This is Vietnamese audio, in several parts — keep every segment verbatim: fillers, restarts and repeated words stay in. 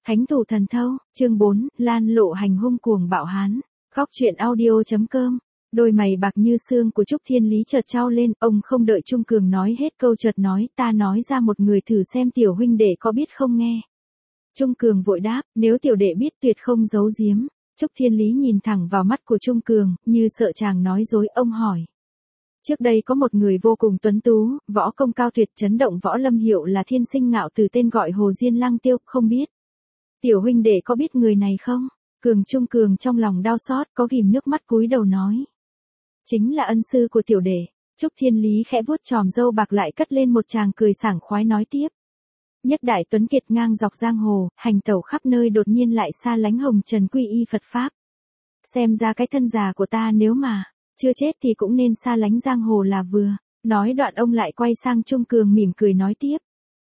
Thánh thủ thần thâu, chương bốn, Lan lộ hành hung cuồng bạo hán. Góc truyện audio.com. Đôi mày bạc như xương của Trúc Thiên Lý chợt trao lên, ông không đợi Trung Cường nói hết câu chợt nói, ta nói ra một người thử xem tiểu huynh đệ có biết không nghe. Trung Cường vội đáp, nếu tiểu đệ biết tuyệt không giấu giếm. Trúc Thiên Lý nhìn thẳng vào mắt của Trung Cường, như sợ chàng nói dối, ông hỏi. Trước đây có một người vô cùng tuấn tú, võ công cao tuyệt chấn động võ lâm hiệu là thiên sinh ngạo từ tên gọi Hồ Diên Lăng Tiêu, không biết. Tiểu huynh đệ có biết người này không? Cường Trung Cường trong lòng đau xót, có ghim nước mắt cúi đầu nói. Chính là ân sư của tiểu đệ. Trúc Thiên Lý khẽ vuốt tròm râu bạc lại cất lên một tràng cười sảng khoái nói tiếp. Nhất đại tuấn kiệt ngang dọc giang hồ, hành tẩu khắp nơi đột nhiên lại xa lánh hồng trần quy y Phật Pháp. Xem ra cái thân già của ta nếu mà chưa chết thì cũng nên xa lánh giang hồ là vừa. Nói đoạn ông lại quay sang Trung Cường mỉm cười nói tiếp.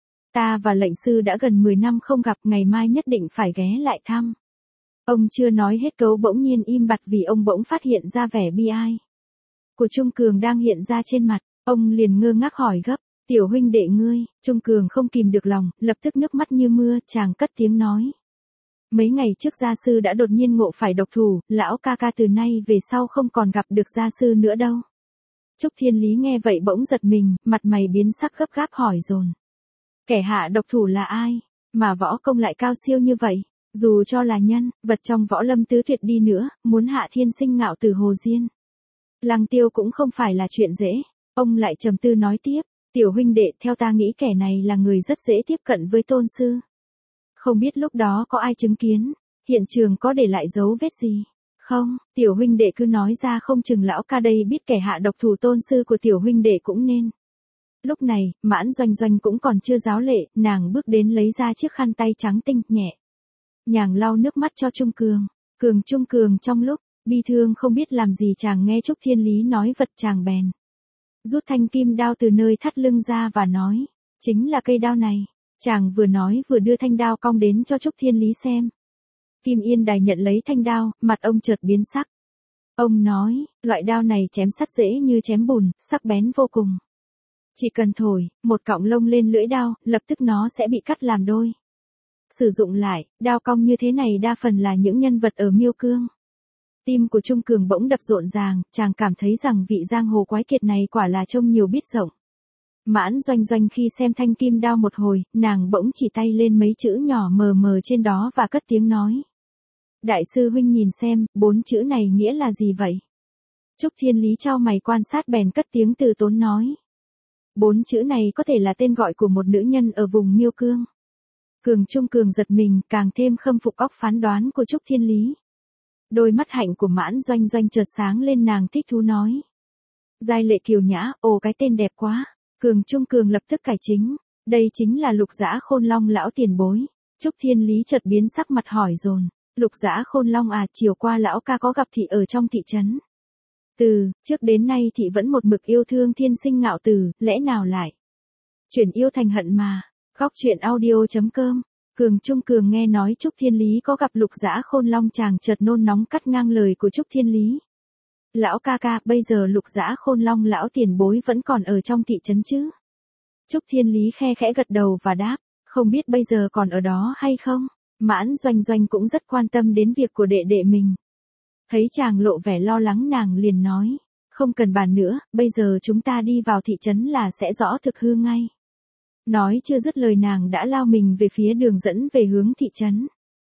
Ta và lệnh sư đã gần mười năm không gặp, ngày mai nhất định phải ghé lại thăm. Ông chưa nói hết câu bỗng nhiên im bặt vì ông bỗng phát hiện ra vẻ bi ai của Trung Cường đang hiện ra trên mặt. Ông liền ngơ ngác hỏi gấp, tiểu huynh đệ ngươi. Trung Cường không kìm được lòng, lập tức nước mắt như mưa, chàng cất tiếng nói. Mấy ngày trước gia sư đã đột nhiên ngộ phải độc thủ, lão ca ca từ nay về sau không còn gặp được gia sư nữa đâu. Trúc Thiên Lý nghe vậy bỗng giật mình, mặt mày biến sắc gấp gáp hỏi dồn. Kẻ hạ độc thủ là ai, mà võ công lại cao siêu như vậy? Dù cho là nhân, vật trong võ lâm tứ tuyệt đi nữa, muốn hạ thiên sinh ngạo từ Hồ Diên Lăng Tiêu cũng không phải là chuyện dễ. Ông lại trầm tư nói tiếp, tiểu huynh đệ, theo ta nghĩ kẻ này là người rất dễ tiếp cận với tôn sư. Không biết lúc đó có ai chứng kiến, hiện trường có để lại dấu vết gì? Không, tiểu huynh đệ cứ nói ra, không chừng lão ca đây biết kẻ hạ độc thủ tôn sư của tiểu huynh đệ cũng nên. Lúc này, Mãn Doanh Doanh cũng còn chưa ráo lệ, nàng bước đến lấy ra chiếc khăn tay trắng tinh, nhẹ nhàng lau nước mắt cho Trung Cường. Cường Trung Cường trong lúc bi thương không biết làm gì, chàng nghe Trúc Thiên Lý nói vật chàng bèn rút thanh kim đao từ nơi thắt lưng ra và nói, chính là cây đao này. Chàng vừa nói vừa đưa thanh đao cong đến cho Trúc Thiên Lý xem. Kim Yên Đài nhận lấy thanh đao, mặt ông chợt biến sắc. Ông nói, loại đao này chém sắt dễ như chém bùn, sắc bén vô cùng. Chỉ cần thổi một cọng lông lên lưỡi đao, lập tức nó sẽ bị cắt làm đôi. Sử dụng lại, đao cong như thế này đa phần là những nhân vật ở Miêu Cương. Tim của Trung Cường bỗng đập rộn ràng, chàng cảm thấy rằng vị giang hồ quái kiệt này quả là trông nhiều biết rộng. Mãn Doanh Doanh khi xem thanh kim đao một hồi, nàng bỗng chỉ tay lên mấy chữ nhỏ mờ mờ trên đó và cất tiếng nói. Đại sư huynh nhìn xem, bốn chữ này nghĩa là gì vậy? Trúc Thiên Lý chau mày quan sát bèn cất tiếng từ tốn nói. Bốn chữ này có thể là tên gọi của một nữ nhân ở vùng Miêu Cương. Cường Trung Cường giật mình, càng thêm khâm phục óc phán đoán của Trúc Thiên Lý. Đôi mắt hạnh của Mãn Doanh Doanh chợt sáng lên, nàng thích thú nói. Giai lệ kiều nhã, ồ cái tên đẹp quá. Cường Trung Cường lập tức cải chính. Đây chính là Lục Dã Khôn Long lão tiền bối. Trúc Thiên Lý chợt biến sắc mặt hỏi dồn. Lục Dã Khôn Long à, chiều qua lão ca có gặp thị ở trong thị trấn. Từ trước đến nay thị vẫn một mực yêu thương thiên sinh ngạo từ, lẽ nào lại chuyển yêu thành hận mà. Góc truyện audio.com. Cường Trung Cường nghe nói Trúc Thiên Lý có gặp Lục Dã Khôn Long, chàng chợt nôn nóng cắt ngang lời của Trúc Thiên Lý. Lão ca ca, bây giờ Lục Dã Khôn Long lão tiền bối vẫn còn ở trong thị trấn chứ? Trúc Thiên Lý khe khẽ gật đầu và đáp, không biết bây giờ còn ở đó hay không? Mãn Doanh Doanh cũng rất quan tâm đến việc của đệ đệ mình. Thấy chàng lộ vẻ lo lắng, nàng liền nói, không cần bàn nữa, bây giờ chúng ta đi vào thị trấn là sẽ rõ thực hư ngay. Nói chưa dứt lời nàng đã lao mình về phía đường dẫn về hướng thị trấn.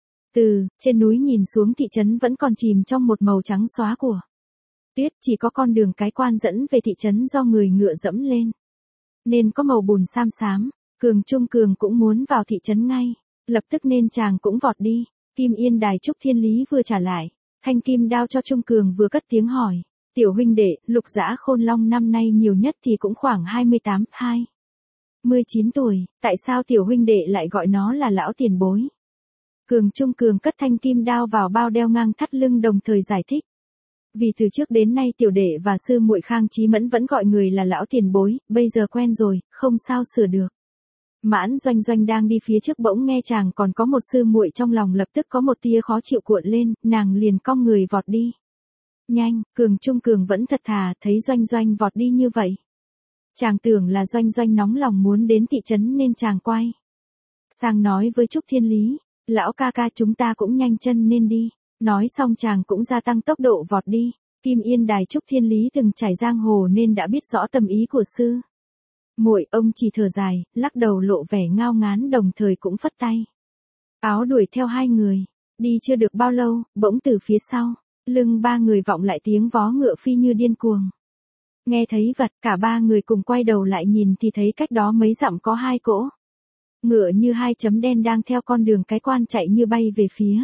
Từ trên núi nhìn xuống thị trấn vẫn còn chìm trong một màu trắng xóa của tuyết, chỉ có con đường cái quan dẫn về thị trấn do người ngựa dẫm lên, nên có màu bùn xám xám. Cường Trung Cường cũng muốn vào thị trấn ngay, lập tức nên chàng cũng vọt đi. Kim Yên Đài Trúc Thiên Lý vừa trả lại thanh kim đao cho Trung Cường vừa cất tiếng hỏi, tiểu huynh đệ, Lục Dã Khôn Long năm nay nhiều nhất thì cũng khoảng hai mươi tám, hai mươi chín tuổi, tại sao tiểu huynh đệ lại gọi nó là lão tiền bối? Cường Trung Cường cất thanh kim đao vào bao đeo ngang thắt lưng, đồng thời giải thích. Vì từ trước đến nay tiểu đệ và sư muội Khang Chí Mẫn vẫn gọi người là lão tiền bối, bây giờ quen rồi, không sao sửa được. Mãn Doanh Doanh đang đi phía trước bỗng nghe chàng còn có một sư muội, trong lòng lập tức có một tia khó chịu cuộn lên, nàng liền cong người vọt đi. Nhanh, Cường Trung Cường vẫn thật thà, thấy Doanh Doanh vọt đi như vậy. Chàng tưởng là Doanh Doanh nóng lòng muốn đến thị trấn nên chàng quay sang nói với Trúc Thiên Lý. Lão ca ca chúng ta cũng nhanh chân nên đi. Nói xong chàng cũng gia tăng tốc độ vọt đi. Kim Yên Đài Trúc Thiên Lý từng trải giang hồ nên đã biết rõ tâm ý của sư muội. Ông chỉ thở dài, lắc đầu lộ vẻ ngao ngán đồng thời cũng phất tay. Áo đuổi theo hai người. Đi chưa được bao lâu, bỗng từ phía sau, lưng ba người vọng lại tiếng vó ngựa phi như điên cuồng. Nghe thấy vật, cả ba người cùng quay đầu lại nhìn thì thấy cách đó mấy dặm có hai cỗ ngựa như hai chấm đen đang theo con đường cái quan chạy như bay về phía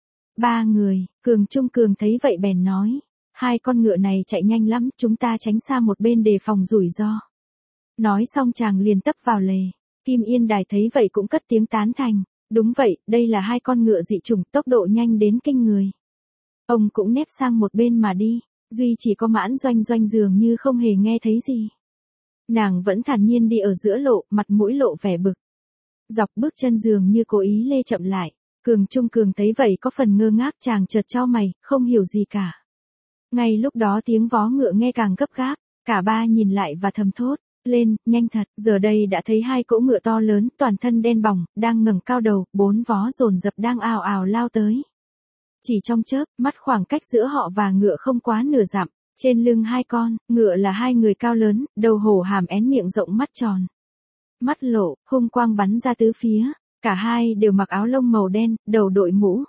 ba người. Cường Trung Cường thấy vậy bèn nói, hai con ngựa này chạy nhanh lắm, chúng ta tránh xa một bên đề phòng rủi ro. Nói xong chàng liền tấp vào lề. Kim Yên Đài thấy vậy cũng cất tiếng tán thành, đúng vậy, đây là hai con ngựa dị chủng, tốc độ nhanh đến kinh người. Ông cũng nép sang một bên mà đi, duy chỉ có Mãn Doanh Doanh dường như không hề nghe thấy gì. Nàng vẫn thản nhiên đi ở giữa lộ, mặt mũi lộ vẻ bực. Dọc bước chân dường như cố ý lê chậm lại. Cường Trung Cường thấy vậy có phần ngơ ngác, chàng chợt chau mày, không hiểu gì cả. Ngay lúc đó tiếng vó ngựa nghe càng gấp gáp, cả ba nhìn lại và thầm thốt lên, nhanh thật. Giờ đây đã thấy hai cỗ ngựa to lớn, toàn thân đen bỏng, đang ngẩng cao đầu, bốn vó dồn dập đang ào ào lao tới. Chỉ trong chớp mắt khoảng cách giữa họ và ngựa không quá nửa dặm. Trên lưng hai con ngựa là hai người cao lớn, đầu hổ hàm én, miệng rộng, mắt tròn, mắt lộ, hung quang bắn ra tứ phía. Cả hai đều mặc áo lông màu đen, đầu đội mũ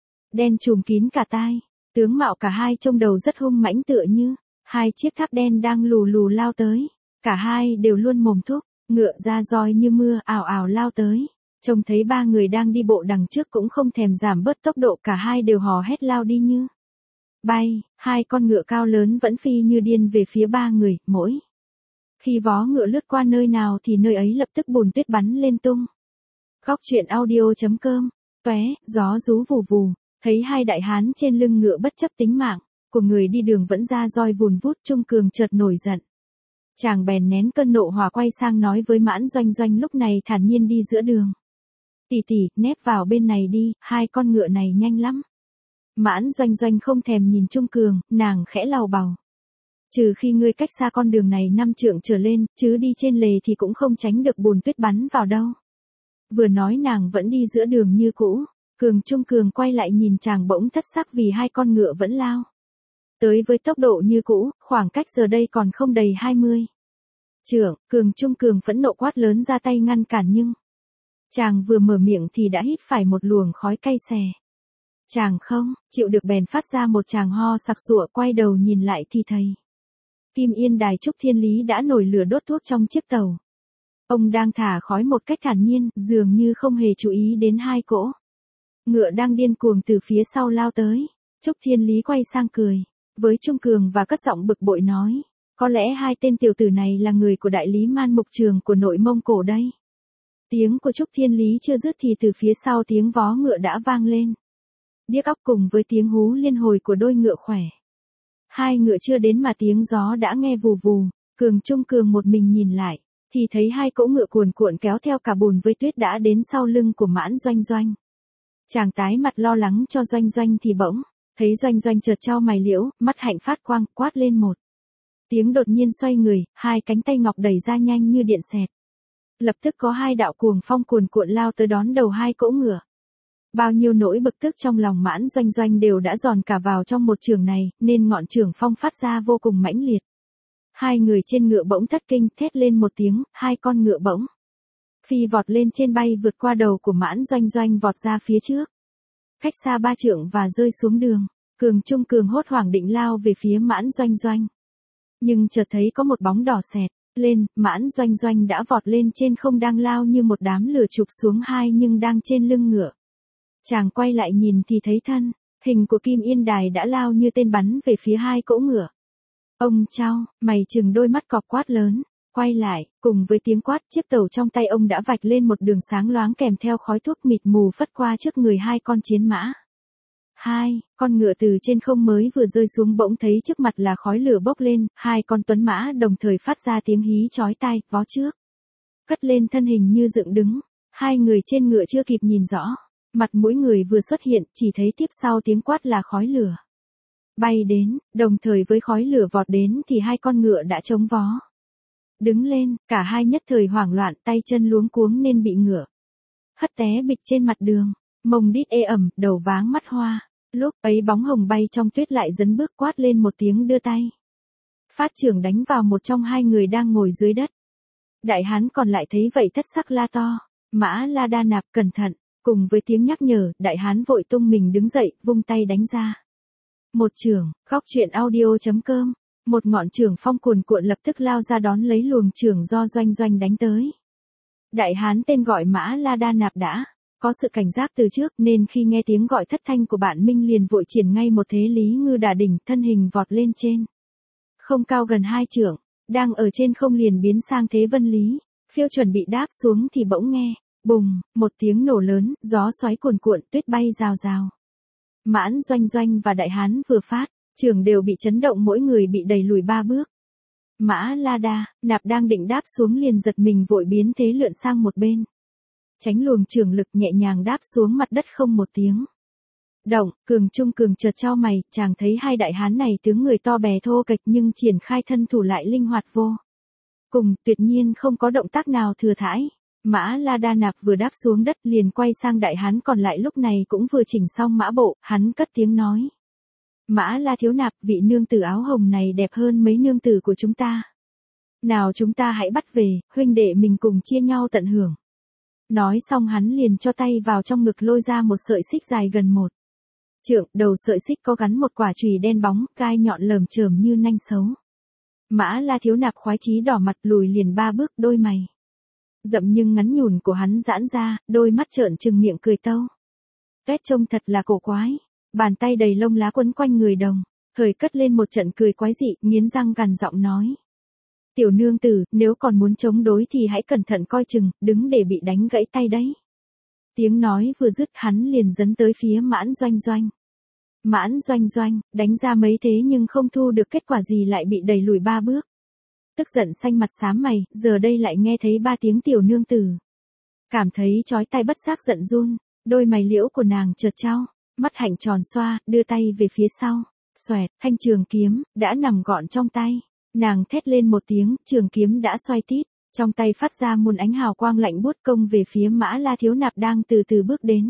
đen trùm kín cả tai. Tướng mạo cả hai trông đầu rất hung mãnh, tựa như hai chiếc tháp đen đang lù lù lao tới. Cả hai đều luôn mồm thúc, ngựa ra roi như mưa ào ào lao tới. Trông thấy ba người đang đi bộ đằng trước cũng không thèm giảm bớt tốc độ, cả hai đều hò hét lao đi như bay. Hai con ngựa cao lớn vẫn phi như điên về phía ba người, mỗi khi vó ngựa lướt qua nơi nào thì nơi ấy lập tức bùn tuyết bắn lên tung. Góc truyện audio chấm com, tóe, gió rú vù vù, thấy hai đại hán trên lưng ngựa bất chấp tính mạng của người đi đường vẫn ra roi vùn vút. Trung Cường chợt nổi giận. Chàng bèn nén cơn nộ hỏa quay sang nói với Mãn Doanh Doanh lúc này thản nhiên đi giữa đường. Tỷ tỷ, nép vào bên này đi, hai con ngựa này nhanh lắm. Mãn Doanh Doanh không thèm nhìn Trung Cường, nàng khẽ lầu bầu. Trừ khi ngươi cách xa con đường này năm trượng trở lên, chứ đi trên lề thì cũng không tránh được bùn tuyết bắn vào đâu. Vừa nói nàng vẫn đi giữa đường như cũ. Cường Trung Cường quay lại nhìn chàng bỗng thất sắc vì hai con ngựa vẫn lao tới với tốc độ như cũ, khoảng cách giờ đây còn không đầy hai mươi trượng. Cường Trung Cường phẫn nộ quát lớn ra tay ngăn cản, nhưng chàng vừa mở miệng thì đã hít phải một luồng khói cay xè. Chàng không chịu được bèn phát ra một tràng ho sặc sụa, quay đầu nhìn lại thì thấy Kim Yên Đài Trúc Thiên Lý đã nổi lửa đốt thuốc trong chiếc tàu. Ông đang thả khói một cách thản nhiên, dường như không hề chú ý đến hai cỗ ngựa đang điên cuồng từ phía sau lao tới. Trúc Thiên Lý quay sang cười với Trung Cường và cất giọng bực bội nói, có lẽ hai tên tiểu tử này là người của đại lý Man Mục Trường của nội Mông Cổ đây. Tiếng của Trúc Thiên Lý chưa dứt thì từ phía sau tiếng vó ngựa đã vang lên điếc óc cùng với tiếng hú liên hồi của đôi ngựa khỏe. Hai ngựa chưa đến mà tiếng gió đã nghe vù vù. Cường Trung Cường một mình nhìn lại thì thấy hai cỗ ngựa cuồn cuộn kéo theo cả bùn với tuyết đã đến sau lưng của Mãn Doanh Doanh. Chàng tái mặt lo lắng cho Doanh Doanh thì bỗng thấy Doanh Doanh chợt chau mày liễu, mắt hạnh phát quang, quát lên một tiếng đột nhiên xoay người, hai cánh tay ngọc đẩy ra nhanh như điện xẹt. Lập tức có hai đạo cuồng phong cuồn cuộn lao tới đón đầu hai cỗ ngựa. Bao nhiêu nỗi bực tức trong lòng Mãn Doanh Doanh đều đã dồn cả vào trong một chưởng này, nên ngọn chưởng phong phát ra vô cùng mãnh liệt. Hai người trên ngựa bỗng thất kinh, thét lên một tiếng, hai con ngựa bỗng phi vọt lên trên, bay vượt qua đầu của Mãn Doanh Doanh vọt ra phía trước, cách xa ba trượng và rơi xuống đường. Cường Trung Cường hốt hoảng định lao về phía Mãn Doanh Doanh, nhưng chợt thấy có một bóng đỏ xẹt lên. Mãn Doanh Doanh đã vọt lên trên không, đang lao như một đám lửa chụp xuống hai nhưng đang trên lưng ngựa. Chàng quay lại nhìn thì thấy thân hình của Kim Yên Đài đã lao như tên bắn về phía hai cỗ ngựa. Ông chau mày chừng đôi mắt cọp quát lớn, quay lại. Cùng với tiếng quát, chiếc tàu trong tay ông đã vạch lên một đường sáng loáng kèm theo khói thuốc mịt mù phất qua trước người hai con chiến mã. Hai con ngựa từ trên không mới vừa rơi xuống bỗng thấy trước mặt là khói lửa bốc lên, hai con tuấn mã đồng thời phát ra tiếng hí chói tai, vó trước cất lên thân hình như dựng đứng. Hai người trên ngựa chưa kịp nhìn rõ mặt mũi người vừa xuất hiện, chỉ thấy tiếp sau tiếng quát là khói lửa bay đến, đồng thời với khói lửa vọt đến thì hai con ngựa đã chống vó đứng lên. Cả hai nhất thời hoảng loạn, tay chân luống cuống nên bị ngựa hất té bịch trên mặt đường. Mông đít ê ẩm, đầu váng mắt hoa. Lúc ấy bóng hồng bay trong tuyết lại dấn bước quát lên một tiếng đưa tay. Phát trưởng đánh vào một trong hai người đang ngồi dưới đất. Đại hán còn lại thấy vậy thất sắc la to. Mã La Đa Nạp cẩn thận, cùng với tiếng nhắc nhở, đại hán vội tung mình đứng dậy, vung tay đánh ra. Một chưởng, khóc chuyện audio chấm com. Một ngọn chưởng phong cuồn cuộn lập tức lao ra đón lấy luồng chưởng do Doanh Doanh đánh tới. Đại hán tên gọi Mã La Đa Nạp đã có sự cảnh giác từ trước nên khi nghe tiếng gọi thất thanh của bạn Minh liền vội triển ngay một thế Lý Ngư Đả Đỉnh, thân hình vọt lên trên. Không cao gần hai trượng, đang ở trên không liền biến sang thế Vân Lý, phiêu chuẩn bị đáp xuống thì bỗng nghe, bùng, một tiếng nổ lớn, gió xoáy cuồn cuộn, tuyết bay rào rào. Mãn Doanh Doanh và đại hán vừa phát, chưởng đều bị chấn động, mỗi người bị đẩy lùi ba bước. Mã La Đa Nạp đang định đáp xuống liền giật mình vội biến thế lượn sang một bên. Tránh luồng chưởng lực, nhẹ nhàng đáp xuống mặt đất không một tiếng động. Cường Trung Cường chợt chau mày, chàng thấy hai đại hán này tướng người to bè thô kệch nhưng triển khai thân thủ lại linh hoạt vô cùng, tuyệt nhiên không có động tác nào thừa thãi. Mã La Đa Nạp vừa đáp xuống đất liền quay sang đại hán còn lại lúc này cũng vừa chỉnh xong mã bộ, hắn cất tiếng nói. Mã La Thiếu Nạp, vị nương tử áo hồng này đẹp hơn mấy nương tử của chúng ta. Nào chúng ta hãy bắt về, huynh đệ mình cùng chia nhau tận hưởng. Nói xong hắn liền cho tay vào trong ngực lôi ra một sợi xích dài gần một trượng, đầu sợi xích có gắn một quả chùy đen bóng, gai nhọn lởm chởm như nanh sấu. Mã La Thiếu Nạp khoái chí đỏ mặt lùi liền ba bước, đôi mày rậm nhưng ngắn nhủn của hắn giãn ra, đôi mắt trợn trừng, miệng cười tâu. Tuét trông thật là cổ quái, bàn tay đầy lông lá quấn quanh người đồng, thời cất lên một trận cười quái dị, nghiến răng gằn giọng nói. Tiểu nương tử, nếu còn muốn chống đối thì hãy cẩn thận coi chừng, đứng để bị đánh gãy tay đấy. Tiếng nói vừa dứt hắn liền dấn tới phía Mãn Doanh Doanh. Mãn Doanh Doanh, đánh ra mấy thế nhưng không thu được kết quả gì, lại bị đẩy lùi ba bước. Tức giận xanh mặt xám mày, giờ đây lại nghe thấy ba tiếng tiểu nương tử. Cảm thấy chói tai bất giác giận run, đôi mày liễu của nàng chợt chau, mắt hạnh tròn xoa, đưa tay về phía sau. Xoẹt, thanh trường kiếm, đã nằm gọn trong tay. Nàng thét lên một tiếng, trường kiếm đã xoay tít, trong tay phát ra muôn ánh hào quang lạnh buốt công về phía Mã La Thiếu Nạp đang từ từ bước đến.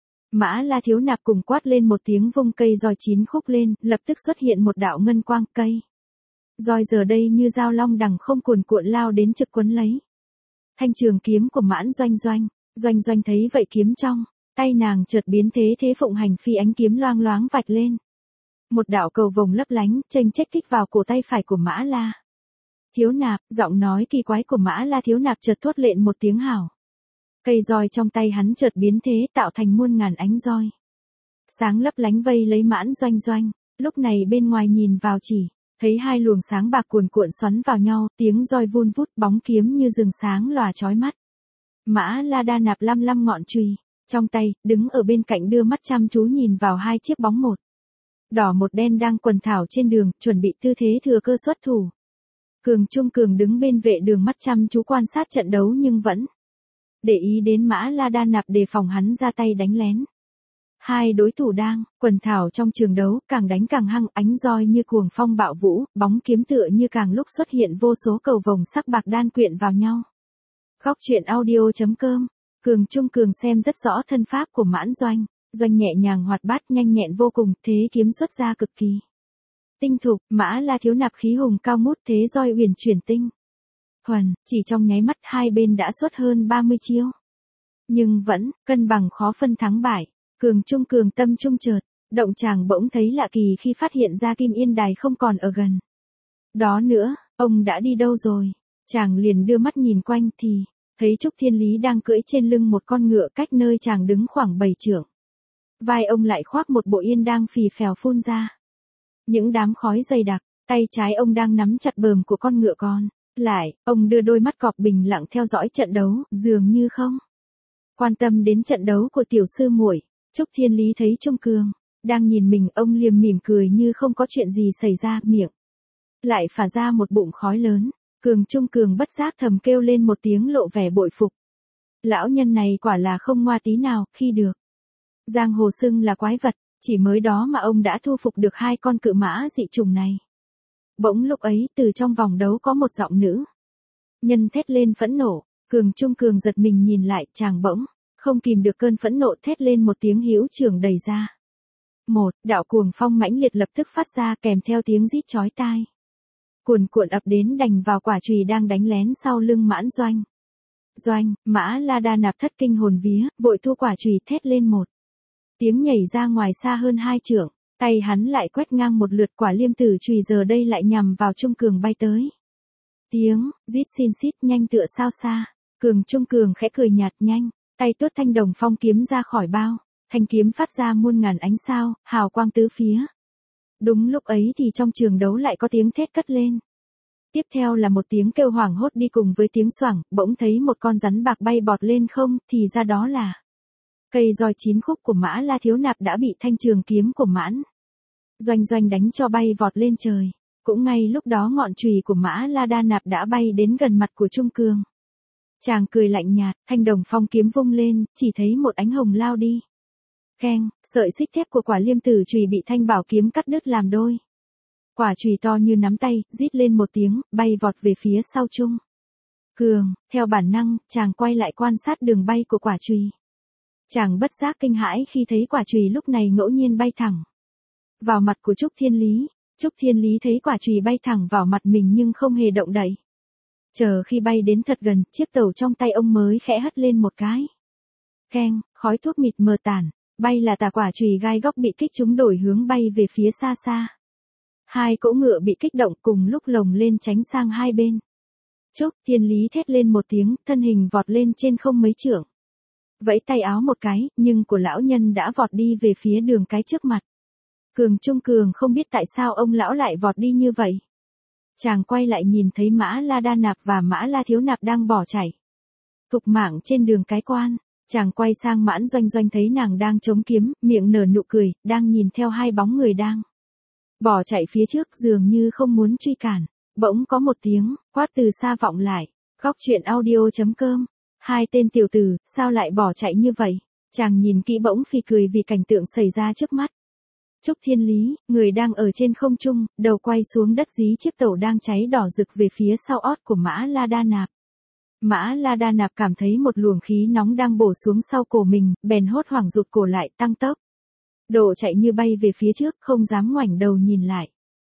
Mã La Thiếu Nạp cùng quát lên một tiếng, vung cây roi chín khúc lên, lập tức xuất hiện một đạo ngân quang. Cây roi giờ đây như dao long đằng không cuồn cuộn lao đến trực quấn lấy thanh trường kiếm của Mãn Doanh Doanh. Doanh Doanh thấy vậy kiếm trong tay nàng chợt biến thế thế phụng hành phi, ánh kiếm loang loáng vạch lên. Một đạo cầu vồng lấp lánh, chênh chếch kích vào cổ tay phải của Mã La Thiếu Nạp. Giọng nói kỳ quái của Mã La Thiếu Nạp chợt thốt lên một tiếng hảo. Cây roi trong tay hắn chợt biến thế, tạo thành muôn ngàn ánh roi sáng lấp lánh vây lấy Mãn Doanh Doanh. Lúc này bên ngoài nhìn vào chỉ thấy hai luồng sáng bạc cuồn cuộn xoắn vào nhau, tiếng roi vun vút, bóng kiếm như rừng sáng lòa chói mắt. Mã La Đa Nạp lăm lăm ngọn chùy trong tay, đứng ở bên cạnh đưa mắt chăm chú nhìn vào hai chiếc bóng một đỏ một đen đang quần thảo trên đường, chuẩn bị tư thế thừa cơ xuất thủ. Cường Trung Cường đứng bên vệ đường mắt chăm chú quan sát trận đấu nhưng vẫn để ý đến Mã La Đa Nạp, đề phòng hắn ra tay đánh lén. Hai đối thủ đang quần thảo trong trường đấu, càng đánh càng hăng, ánh roi như cuồng phong bạo vũ, bóng kiếm tựa như càng lúc xuất hiện vô số cầu vồng sắc bạc đan quyện vào nhau. Khóc chuyện audio chấm com. Cường Trung Cường xem rất rõ thân pháp của Mãn Doanh. Doanh nhẹ nhàng hoạt bát, nhanh nhẹn vô cùng, thế kiếm xuất ra cực kỳ tinh thục. Mã La Thiếu Nạp khí hùng cao ngút, thế roi uyển chuyển tinh thuần, chỉ trong nháy mắt hai bên đã xuất hơn ba mươi chiêu. Nhưng vẫn cân bằng khó phân thắng bại. Cường Trung Cường tâm trung chợt động, chàng bỗng thấy lạ kỳ khi phát hiện ra Kim Yên Đài không còn ở gần đó nữa. Ông đã đi đâu rồi? Chàng liền đưa mắt nhìn quanh thì thấy Trúc Thiên Lý đang cưỡi trên lưng một con ngựa cách nơi chàng đứng khoảng bảy trượng. Vai ông lại khoác một bộ yên đang phì phèo phun ra những đám khói dày đặc, tay trái ông đang nắm chặt bờm của con ngựa, con lại, ông đưa đôi mắt cọp bình lặng theo dõi trận đấu, dường như không quan tâm đến trận đấu của tiểu sư muội. Trúc Thiên Lý thấy Trung Cường đang nhìn mình, ông liềm mỉm cười như không có chuyện gì xảy ra, miệng lại phả ra một bụng khói lớn. Cường Trung Cường bất giác thầm kêu lên một tiếng, lộ vẻ bội phục. Lão nhân này quả là không ngoa tí nào, khi được giang hồ xưng là quái vật, chỉ mới đó mà ông đã thu phục được hai con cự mã dị trùng này. Bỗng lúc ấy, từ trong vòng đấu có một giọng nữ nhân thét lên phẫn nộ. Cường Trung Cường giật mình nhìn lại, chàng bỗng Không kìm được cơn phẫn nộ thét lên một tiếng hữu trưởng đẩy ra. Một, đạo cuồng phong mãnh liệt lập tức phát ra kèm theo tiếng rít chói tai. Cuồn cuộn ập đến đành vào quả chùy đang đánh lén sau lưng Mãn Doanh. Doanh, Mã La Đa Nạp thất kinh hồn vía, vội thu quả chùy thét lên một tiếng nhảy ra ngoài xa hơn hai trượng, tay hắn lại quét ngang một lượt, quả liêm tử chùy giờ đây lại nhằm vào Trung Cường bay tới. Tiếng rít xin xít nhanh tựa sao xa, Cường Trung Cường khẽ cười nhạt nhanh, tay tuốt thanh đồng phong kiếm ra khỏi bao, thanh kiếm phát ra muôn ngàn ánh sao, hào quang tứ phía. Đúng lúc ấy thì trong trường đấu lại có tiếng thét cất lên. Tiếp theo là một tiếng kêu hoảng hốt đi cùng với tiếng xoảng, bỗng thấy một con rắn bạc bay bọt lên không, thì ra đó là cây roi chín khúc của Mã La Thiếu Nạp đã bị thanh trường kiếm của Mãn Doanh Doanh đánh cho bay vọt lên trời. Cũng ngay lúc đó ngọn chùy của Mã La Đa Nạp đã bay đến gần mặt của Trung Cường. Chàng cười lạnh nhạt, thanh đồng phong kiếm vung lên, chỉ thấy một ánh hồng lao đi. Keng, sợi xích thép của quả liêm tử chùy bị thanh bảo kiếm cắt đứt làm đôi. Quả chùy to như nắm tay, rít lên một tiếng, bay vọt về phía sau Trung Cường. Theo bản năng, chàng quay lại quan sát đường bay của quả chùy. Chàng bất giác kinh hãi khi thấy quả chùy lúc này ngẫu nhiên bay thẳng vào mặt của Trúc Thiên Lý. Trúc Thiên Lý thấy quả chùy bay thẳng vào mặt mình nhưng không hề động đậy. Chờ khi bay đến thật gần, chiếc tẩu trong tay ông mới khẽ hất lên một cái. Keng, khói thuốc mịt mờ tản, bay là tà quả chùy gai góc bị kích trúng đổi hướng bay về phía xa xa. Hai cỗ ngựa bị kích động cùng lúc lồng lên tránh sang hai bên. Trúc Thiên Lý thét lên một tiếng, thân hình vọt lên trên không mấy trượng. Vẫy tay áo một cái, nhưng của lão nhân đã vọt đi về phía đường cái trước mặt. Cường Trung Cường không biết tại sao ông lão lại vọt đi như vậy. Chàng quay lại nhìn thấy Mã La Đa Nạp và Mã La Thiếu Nạp đang bỏ chạy thục mạng trên đường cái quan. Chàng quay sang Mãn Doanh Doanh thấy nàng đang chống kiếm, miệng nở nụ cười, đang nhìn theo hai bóng người đang bỏ chạy phía trước dường như không muốn truy cản. Bỗng có một tiếng quát từ xa vọng lại. Góc truyện audio chấm com. Hai tên tiểu tử, sao lại bỏ chạy như vậy? Chàng nhìn kỹ bỗng phì cười vì cảnh tượng xảy ra trước mắt. Trúc Thiên Lý, người đang ở trên không trung, đầu quay xuống đất dí chiếc tẩu đang cháy đỏ rực về phía sau ót của Mã La Đa Nạp. Mã La Đa Nạp cảm thấy một luồng khí nóng đang bổ xuống sau cổ mình, bèn hốt hoảng rụt cổ lại tăng tốc. Độ chạy như bay về phía trước, không dám ngoảnh đầu nhìn lại.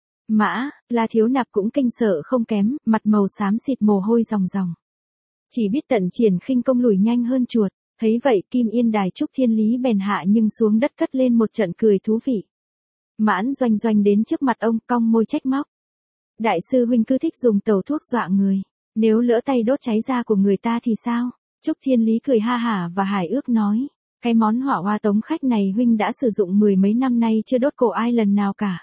Mã La Thiếu Nạp cũng kinh sợ không kém, mặt màu xám xịt mồ hôi ròng ròng. Chỉ biết tận triển khinh công lùi nhanh hơn chuột. Thấy vậy Kim Yên Đài Trúc Thiên Lý bèn hạ nhưng xuống đất cất lên một trận cười thú vị. Mãn Doanh Doanh đến trước mặt ông, cong môi trách móc. Đại sư huynh cứ thích dùng tẩu thuốc dọa người. Nếu lỡ tay đốt cháy da của người ta thì sao? Trúc Thiên Lý cười ha hả và hài ước nói. Cái món hỏa hoa tống khách này huynh đã sử dụng mười mấy năm nay chưa đốt cổ ai lần nào cả.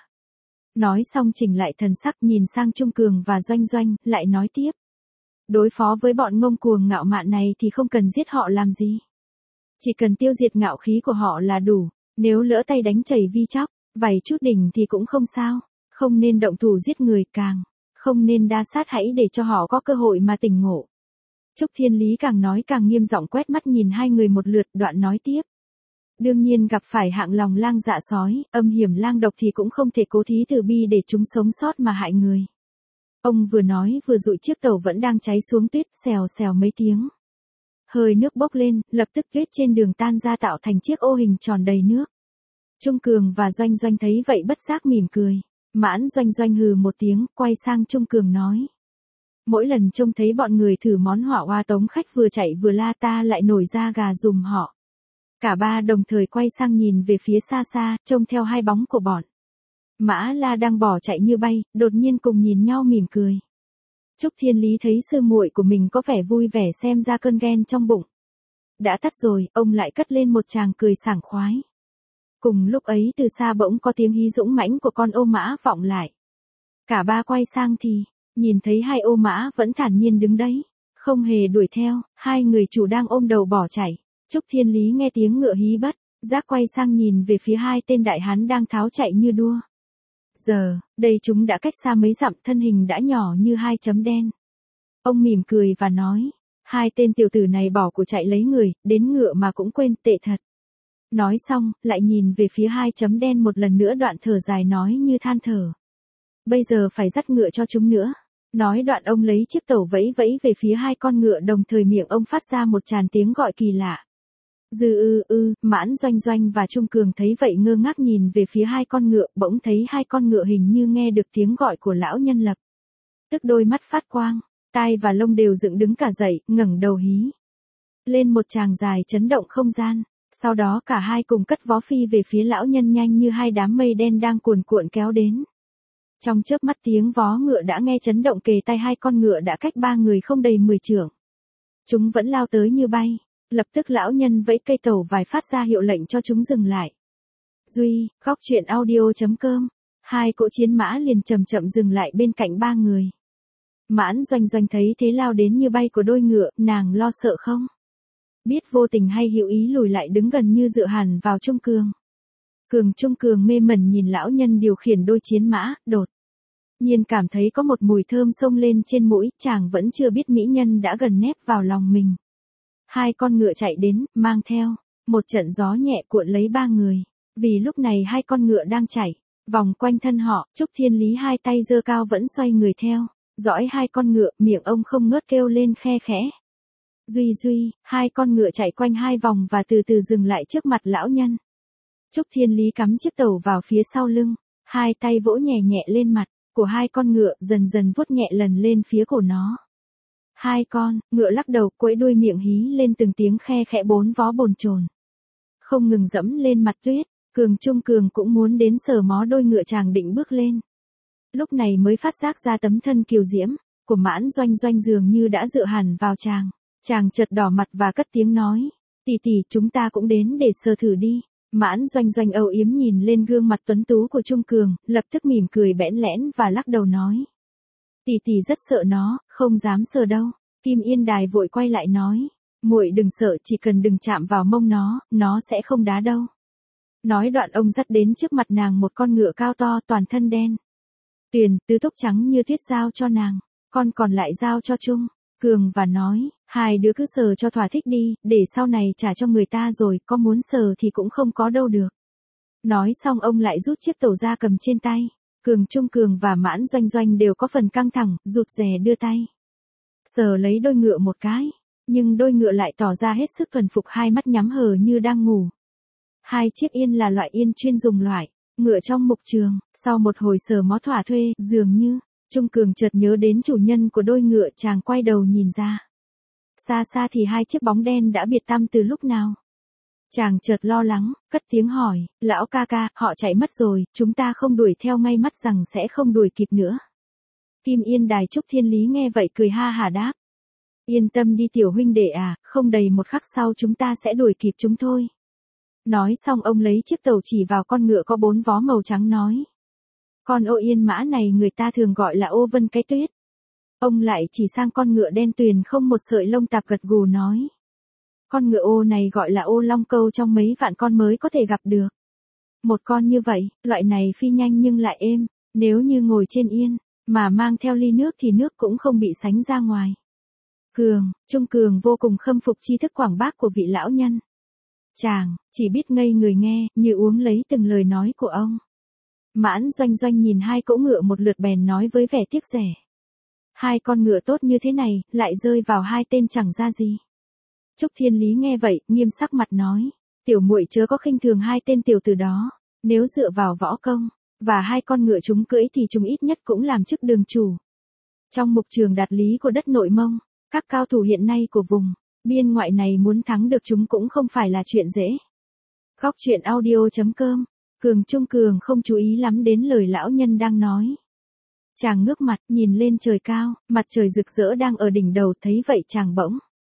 Nói xong chỉnh lại thần sắc nhìn sang Trung Cường và Doanh Doanh, lại nói tiếp. Đối phó với bọn ngông cuồng ngạo mạn này thì không cần giết họ làm gì. Chỉ cần tiêu diệt ngạo khí của họ là đủ. Nếu lỡ tay đánh chảy vi chóc, vảy chút đỉnh thì cũng không sao. Không nên động thủ giết người, càng không nên đa sát, hãy để cho họ có cơ hội mà tỉnh ngộ. Trúc Thiên Lý càng nói càng nghiêm giọng quét mắt nhìn hai người một lượt, đoạn nói tiếp. Đương nhiên gặp phải hạng lòng lang dạ sói, âm hiểm lang độc thì cũng không thể cố thí từ bi để chúng sống sót mà hại người. Ông vừa nói vừa dụi chiếc tàu vẫn đang cháy xuống tuyết, xèo xèo mấy tiếng. Hơi nước bốc lên, lập tức tuyết trên đường tan ra tạo thành chiếc ô hình tròn đầy nước. Trung Cường và Doanh Doanh thấy vậy bất giác mỉm cười. Mãn Doanh Doanh hừ một tiếng, quay sang Trung Cường nói. Mỗi lần trông thấy bọn người thử món hỏa hoa tống khách vừa chạy vừa la ta lại nổi da gà dùm họ. Cả ba đồng thời quay sang nhìn về phía xa xa, trông theo hai bóng của bọn Mã La đang bỏ chạy như bay, đột nhiên cùng nhìn nhau mỉm cười. Trúc Thiên Lý thấy sư muội của mình có vẻ vui vẻ xem ra cơn ghen trong bụng đã tắt rồi, ông lại cất lên một tràng cười sảng khoái. Cùng lúc ấy từ xa bỗng có tiếng hí dũng mãnh của con ô mã vọng lại. Cả ba quay sang thì nhìn thấy hai ô mã vẫn thản nhiên đứng đấy, không hề đuổi theo, hai người chủ đang ôm đầu bỏ chạy. Trúc Thiên Lý nghe tiếng ngựa hí bất giác quay sang nhìn về phía hai tên đại hán đang tháo chạy như đua. Giờ, đây chúng đã cách xa mấy dặm, thân hình đã nhỏ như hai chấm đen. Ông mỉm cười và nói, hai tên tiểu tử này bỏ của chạy lấy người, đến ngựa mà cũng quên, tệ thật. Nói xong, lại nhìn về phía hai chấm đen một lần nữa, đoạn thở dài nói như than thở. Bây giờ phải dắt ngựa cho chúng nữa. Nói đoạn ông lấy chiếc tẩu vẫy vẫy về phía hai con ngựa, đồng thời miệng ông phát ra một tràng tiếng gọi kỳ lạ. Dư ư ư, Mãn Doanh Doanh và Trung Cường thấy vậy ngơ ngác nhìn về phía hai con ngựa, bỗng thấy hai con ngựa hình như nghe được tiếng gọi của lão nhân lập. Tức đôi mắt phát quang, tai và lông đều dựng đứng cả dậy, ngẩng đầu hí lên một tràng dài chấn động không gian. Sau đó cả hai cùng cất vó phi về phía lão nhân nhanh như hai đám mây đen đang cuồn cuộn kéo đến. Trong chớp mắt tiếng vó ngựa đã nghe chấn động kề tai hai con ngựa đã cách ba người không đầy mười trượng. Chúng vẫn lao tới như bay. Lập tức lão nhân vẫy cây tẩu vài phát ra hiệu lệnh cho chúng dừng lại. Duy, góc truyện audio chấm com. Hai cỗ chiến mã liền chậm chậm dừng lại bên cạnh ba người. Mãn Doanh Doanh thấy thế lao đến như bay của đôi ngựa, nàng lo sợ không biết vô tình hay hữu ý lùi lại đứng gần như dựa hẳn vào Trung Cường. Cường Trung Cường mê mẩn nhìn lão nhân điều khiển đôi chiến mã, đột nhiên cảm thấy có một mùi thơm xông lên trên mũi, chàng vẫn chưa biết mỹ nhân đã gần nép vào lòng mình. Hai con ngựa chạy đến, mang theo một trận gió nhẹ cuộn lấy ba người. Vì lúc này hai con ngựa đang chạy vòng quanh thân họ, Trúc Thiên Lý hai tay giơ cao vẫn xoay người theo, dõi hai con ngựa, miệng ông không ngớt kêu lên khe khẽ. Duy Duy, hai con ngựa chạy quanh hai vòng và từ từ dừng lại trước mặt lão nhân. Trúc Thiên Lý cắm chiếc tẩu vào phía sau lưng, hai tay vỗ nhẹ nhẹ lên mặt của hai con ngựa, dần dần vuốt nhẹ lần lên phía cổ nó. Hai con ngựa lắc đầu, quẫy đuôi miệng hí lên từng tiếng khe khẽ bốn vó bồn chồn, không ngừng dẫm lên mặt tuyết. Cường Trung Cường cũng muốn đến sờ mó đôi ngựa, chàng định bước lên. Lúc này mới phát giác ra tấm thân kiều diễm của Mãn Doanh Doanh dường như đã dựa hẳn vào chàng. Chàng chợt đỏ mặt và cất tiếng nói, tỷ tỷ, chúng ta cũng đến để sờ thử đi. Mãn Doanh Doanh âu yếm nhìn lên gương mặt tuấn tú của Trung Cường, lập tức mỉm cười bẽn lẽn và lắc đầu nói, tỷ tỷ rất sợ nó, không dám sờ đâu. Kim Yên Đài vội quay lại nói, muội đừng sợ, chỉ cần đừng chạm vào mông nó, nó sẽ không đá đâu. Nói đoạn ông dắt đến trước mặt nàng một con ngựa cao to toàn thân đen tuyền, tứ túc trắng như tuyết, giao cho nàng, con còn lại giao cho Trung Cường và nói, hai đứa cứ sờ cho thỏa thích đi, để sau này trả cho người ta rồi, có muốn sờ thì cũng không có đâu được. Nói xong ông lại rút chiếc tẩu ra cầm trên tay. Cường Trung Cường và Mãn Doanh Doanh đều có phần căng thẳng, rụt rè đưa tay sờ lấy đôi ngựa một cái, nhưng đôi ngựa lại tỏ ra hết sức thuần phục, hai mắt nhắm hờ như đang ngủ. Hai chiếc yên là loại yên chuyên dùng loại ngựa trong mục trường. Sau một hồi sờ mó thỏa thuê, dường như Trung Cường chợt nhớ đến chủ nhân của đôi ngựa, chàng quay đầu nhìn ra. Xa xa thì hai chiếc bóng đen đã biệt tăm từ lúc nào. Chàng chợt lo lắng, cất tiếng hỏi, lão ca ca, họ chạy mất rồi, chúng ta không đuổi theo ngay mắt rằng sẽ không đuổi kịp nữa. Kim Yên Đài Trúc Thiên Lý nghe vậy cười ha hả đáp. Yên tâm đi tiểu huynh đệ à, không đầy một khắc sau chúng ta sẽ đuổi kịp chúng thôi. Nói xong ông lấy chiếc tẩu chỉ vào con ngựa có bốn vó màu trắng nói. Con ô yên mã này người ta thường gọi là ô vân cái tuyết. Ông lại chỉ sang con ngựa đen tuyền không một sợi lông tạp gật gù nói. Con ngựa ô này gọi là ô long câu, trong mấy vạn con mới có thể gặp được. Một con như vậy, loại này phi nhanh nhưng lại êm, nếu như ngồi trên yên, mà mang theo ly nước thì nước cũng không bị sánh ra ngoài. Cường, Trung Cường vô cùng khâm phục tri thức quảng bác của vị lão nhân. Chàng, chỉ biết ngây người nghe, như uống lấy từng lời nói của ông. Mãn Doanh Doanh nhìn hai cỗ ngựa một lượt bèn nói với vẻ tiếc rẻ. Hai con ngựa tốt như thế này, lại rơi vào hai tên chẳng ra gì. Trúc Thiên Lý nghe vậy, nghiêm sắc mặt nói. Tiểu muội chớ có khinh thường hai tên tiểu tử đó. Nếu dựa vào võ công, và hai con ngựa chúng cưỡi thì chúng ít nhất cũng làm chức đường chủ. Trong mục trường đạt lý của đất Nội Mông, các cao thủ hiện nay của vùng biên ngoại này muốn thắng được chúng cũng không phải là chuyện dễ. Góc truyện audio chấm com. Cường Trung Cường không chú ý lắm đến lời lão nhân đang nói. Chàng ngước mặt, nhìn lên trời cao, mặt trời rực rỡ đang ở đỉnh đầu, thấy vậy chàng bỗng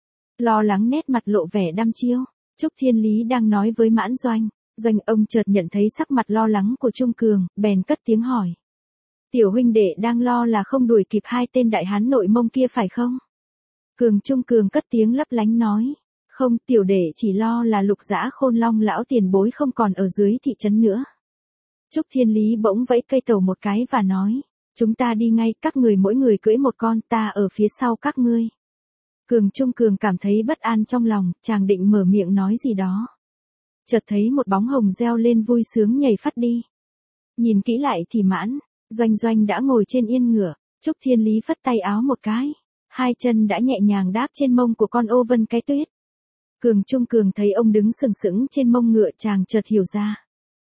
lo lắng, nét mặt lộ vẻ đăm chiêu. Trúc Thiên Lý đang nói với Mãn Doanh Doanh, ông chợt nhận thấy sắc mặt lo lắng của Trung Cường, bèn cất tiếng hỏi. Tiểu huynh đệ đang lo là không đuổi kịp hai tên đại hán Nội Mông kia phải không? Cường Trung Cường cất tiếng lấp lánh nói. Không, tiểu đệ chỉ lo là Lục Dã Khôn Long lão tiền bối không còn ở dưới thị trấn nữa. Trúc Thiên Lý bỗng vẫy cây tẩu một cái và nói. Chúng ta đi ngay, các người mỗi người cưỡi một con, ta ở phía sau các ngươi. Cường Trung Cường cảm thấy bất an trong lòng, chàng định mở miệng nói gì đó. Chợt thấy một bóng hồng reo lên vui sướng nhảy phát đi. Nhìn kỹ lại thì Mãn Doanh Doanh đã ngồi trên yên ngựa. Trúc Thiên Lý phất tay áo một cái, hai chân đã nhẹ nhàng đáp trên mông của con ô vân cái tuyết. Cường Trung Cường thấy ông đứng sừng sững trên mông ngựa, chàng chợt hiểu ra.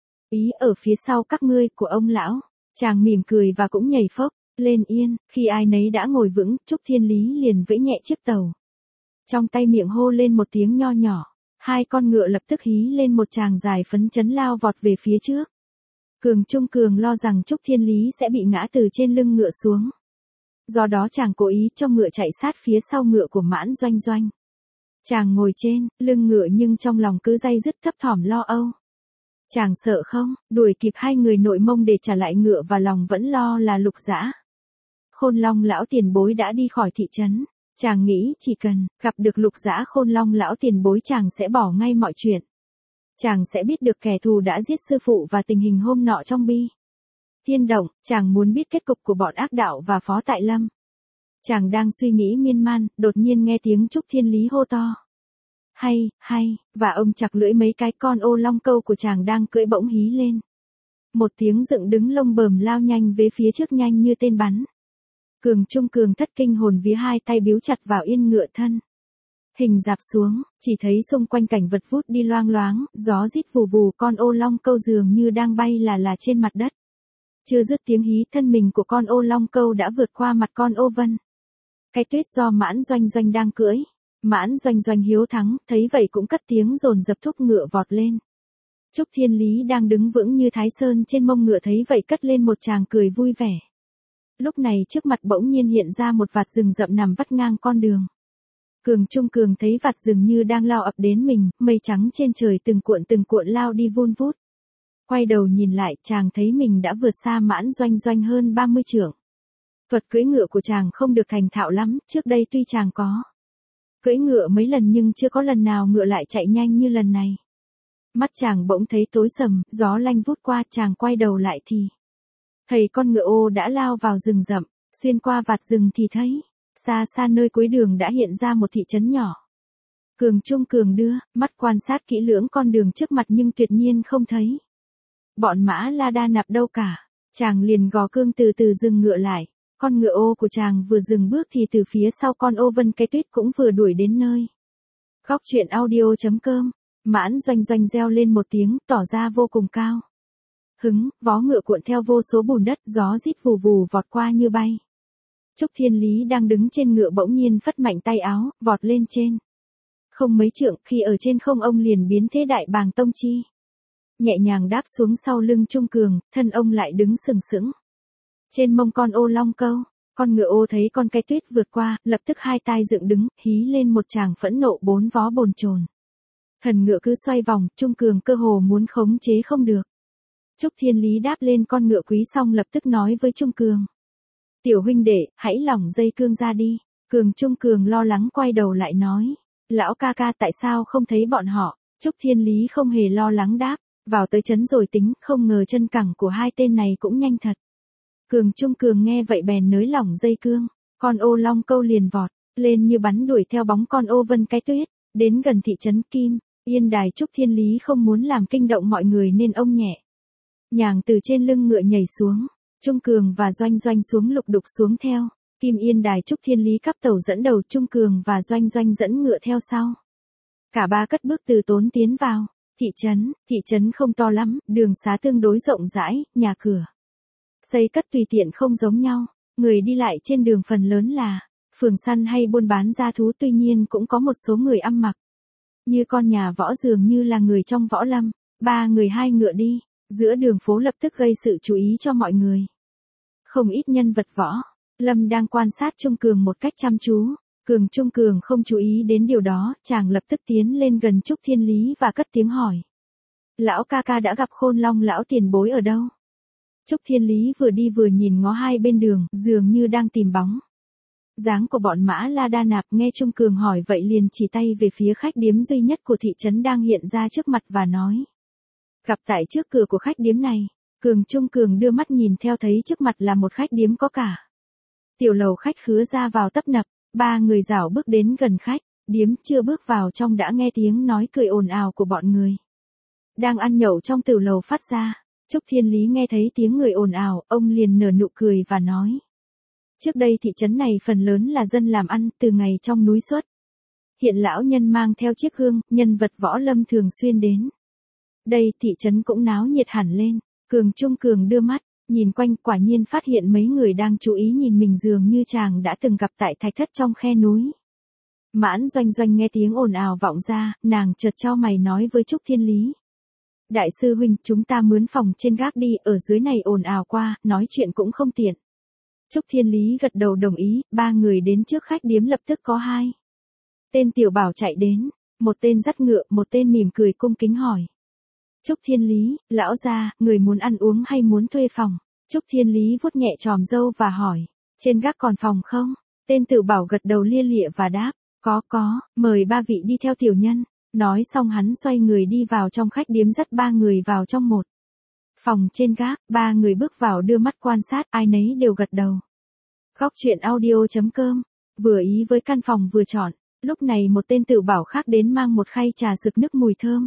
Ý ở phía sau các ngươi của ông lão. Chàng mỉm cười và cũng nhảy phốc lên yên, khi ai nấy đã ngồi vững, Trúc Thiên Lý liền vẫy nhẹ chiếc tàu. Trong tay miệng hô lên một tiếng nho nhỏ, hai con ngựa lập tức hí lên một tràng dài phấn chấn lao vọt về phía trước. Cường Trung Cường lo rằng Trúc Thiên Lý sẽ bị ngã từ trên lưng ngựa xuống. Do đó chàng cố ý cho ngựa chạy sát phía sau ngựa của Mãn Doanh Doanh. Chàng ngồi trên lưng ngựa nhưng trong lòng cứ day dứt thấp thỏm lo âu. Chàng sợ không, đuổi kịp hai người nội Mông để trả lại ngựa và lòng vẫn lo là Lục Dã. Khôn Long lão tiền bối đã đi khỏi thị trấn. Chàng nghĩ chỉ cần gặp được Lục Dã Khôn Long lão tiền bối chàng sẽ bỏ ngay mọi chuyện. Chàng sẽ biết được kẻ thù đã giết sư phụ và tình hình hôm nọ trong bi Thiên Động, chàng muốn biết kết cục của bọn ác đạo và Phó Tại Lâm. Chàng đang suy nghĩ miên man, đột nhiên nghe tiếng Trúc Thiên Lý hô to. Hay, hay, và ông chặt lưỡi mấy cái con ô long câu của chàng đang cưỡi bỗng hí lên. Một tiếng dựng đứng lông bờm lao nhanh về phía trước nhanh như tên bắn. Cường Trung Cường thất kinh hồn vía, hai tay biếu chặt vào yên ngựa thân. Hình dạp xuống, chỉ thấy xung quanh cảnh vật vút đi loang loáng, gió rít vù vù, con ô long câu dường như đang bay là là trên mặt đất. Chưa dứt tiếng hí, thân mình của con ô long câu đã vượt qua mặt con ô vân. Cái Tuyết do Mãn Doanh Doanh đang cưỡi. Mãn Doanh Doanh hiếu thắng, thấy vậy cũng cất tiếng dồn dập thúc ngựa vọt lên. Trúc Thiên Lý đang đứng vững như Thái Sơn trên mông ngựa thấy vậy cất lên một tràng cười vui vẻ. Lúc này trước mặt bỗng nhiên hiện ra một vạt rừng rậm nằm vắt ngang con đường. Cường Trung Cường thấy vạt rừng như đang lao ập đến mình, mây trắng trên trời từng cuộn từng cuộn lao đi vun vút. Quay đầu nhìn lại, chàng thấy mình đã vượt xa Mãn Doanh Doanh hơn ba mươi trượng. Thuật cưỡi ngựa của chàng không được thành thạo lắm, trước đây tuy chàng có cưỡi ngựa mấy lần nhưng chưa có lần nào ngựa lại chạy nhanh như lần này. Mắt chàng bỗng thấy tối sầm, gió lanh vút qua, chàng quay đầu lại thì thấy con ngựa ô đã lao vào rừng rậm, xuyên qua vạt rừng thì thấy, xa xa nơi cuối đường đã hiện ra một thị trấn nhỏ. Cường Trung Cường đưa mắt quan sát kỹ lưỡng con đường trước mặt nhưng tuyệt nhiên không thấy bọn Mã La Đa Nạp đâu cả. Chàng liền gò cương từ từ dừng ngựa lại. Con ngựa ô của chàng vừa dừng bước thì từ phía sau con ô Vân Cái Tuyết cũng vừa đuổi đến nơi. Góc truyện audio chấm com. Mãn Doanh Doanh reo lên một tiếng, tỏ ra vô cùng cao hứng, vó ngựa cuộn theo vô số bùn đất, gió rít vù vù vọt qua như bay. Trúc Thiên Lý đang đứng trên ngựa bỗng nhiên phất mạnh tay áo, vọt lên trên. Không mấy trượng, khi ở trên không ông liền biến thế đại bàng tông chi. Nhẹ nhàng đáp xuống sau lưng Trung Cường, thân ông lại đứng sừng sững trên mông con ô long câu. Con ngựa ô thấy con Cái Tuyết vượt qua, lập tức hai tai dựng đứng, hí lên một tràng phẫn nộ bốn vó bồn chồn. Thần ngựa cứ xoay vòng, Trung Cường cơ hồ muốn khống chế không được. Trúc Thiên Lý đáp lên con ngựa quý xong lập tức nói với Trung Cường. Tiểu huynh đệ, hãy lỏng dây cương ra đi. Cường Trung Cường lo lắng quay đầu lại nói. Lão ca ca tại sao không thấy bọn họ? Trúc Thiên Lý không hề lo lắng đáp. Vào tới trấn rồi tính, không ngờ chân cẳng của hai tên này cũng nhanh thật. Cường Trung Cường nghe vậy bèn nới lỏng dây cương. Con ô long câu liền vọt lên như bắn đuổi theo bóng con ô Vân Cái Tuyết. Đến gần thị trấn Kim Yên Đài, Trúc Thiên Lý không muốn làm kinh động mọi người nên ông nhẹ nhàng từ trên lưng ngựa nhảy xuống. Trung Cường và Doanh Doanh xuống lục đục xuống theo. Kim Yên Đài, Trúc Thiên Lý cắp tàu dẫn đầu, Trung Cường và Doanh Doanh dẫn ngựa theo sau. Cả ba cất bước từ tốn tiến vào thị trấn. Thị trấn không to lắm, đường xá tương đối rộng rãi, nhà cửa xây cất tùy tiện không giống nhau. Người đi lại trên đường phần lớn là phường săn hay buôn bán gia thú, tuy nhiên cũng có một số người ăn mặc như con nhà võ, dường như là người trong võ lâm. Ba người hai ngựa đi giữa đường phố lập tức gây sự chú ý cho mọi người. Không ít nhân vật võ lâm đang quan sát Trung Cường một cách chăm chú. Cường Trung Cường không chú ý đến điều đó, chàng lập tức tiến lên gần Trúc Thiên Lý và cất tiếng hỏi. Lão ca ca đã gặp Khôn Long lão tiền bối ở đâu? Trúc Thiên Lý vừa đi vừa nhìn ngó hai bên đường, dường như đang tìm bóng dáng của bọn Mã La Đa Nạp. Nghe Trung Cường hỏi vậy liền chỉ tay về phía khách điếm duy nhất của thị trấn đang hiện ra trước mặt và nói. Gặp tại trước cửa của khách điếm này. Cường Trung Cường đưa mắt nhìn theo thấy trước mặt là một khách điếm có cả tiểu lầu khách khứa ra vào tấp nập. Ba người rảo bước đến gần khách điếm, chưa bước vào trong đã nghe tiếng nói cười ồn ào của bọn người đang ăn nhậu trong tiểu lầu phát ra. Trúc Thiên Lý nghe thấy tiếng người ồn ào, ông liền nở nụ cười và nói. Trước đây thị trấn này phần lớn là dân làm ăn, từ ngày trong núi xuất Hiện lão nhân mang theo chiếc gương, nhân vật võ lâm thường xuyên đến. Đây thị trấn cũng náo nhiệt hẳn lên. Cường Trung Cường đưa mắt, nhìn quanh quả nhiên phát hiện mấy người đang chú ý nhìn mình dường như chàng đã từng gặp tại thạch thất trong khe núi. Mãn Doanh Doanh nghe tiếng ồn ào vọng ra, nàng chợt chau mày nói với Trúc Thiên Lý. Đại sư huynh, chúng ta mướn phòng trên gác đi, ở dưới này ồn ào qua, nói chuyện cũng không tiện. Trúc Thiên Lý gật đầu đồng ý, ba người đến trước khách điếm lập tức có hai. Tên Tiểu Bảo chạy đến, một tên dắt ngựa, một tên mỉm cười cung kính hỏi. Trúc Thiên Lý, lão gia, người muốn ăn uống hay muốn thuê phòng? Trúc Thiên Lý vuốt nhẹ tròm râu và hỏi, trên gác còn phòng không? Tên Tiểu Bảo gật đầu lia lịa và đáp, có có, mời ba vị đi theo tiểu nhân. Nói xong hắn xoay người đi vào trong khách điếm dắt ba người vào trong một phòng trên gác, ba người bước vào đưa mắt quan sát, ai nấy đều gật đầu. Góc truyện audio.com, vừa ý với căn phòng vừa chọn, lúc này một tên Tiểu Bảo khác đến mang một khay trà sực nức mùi thơm.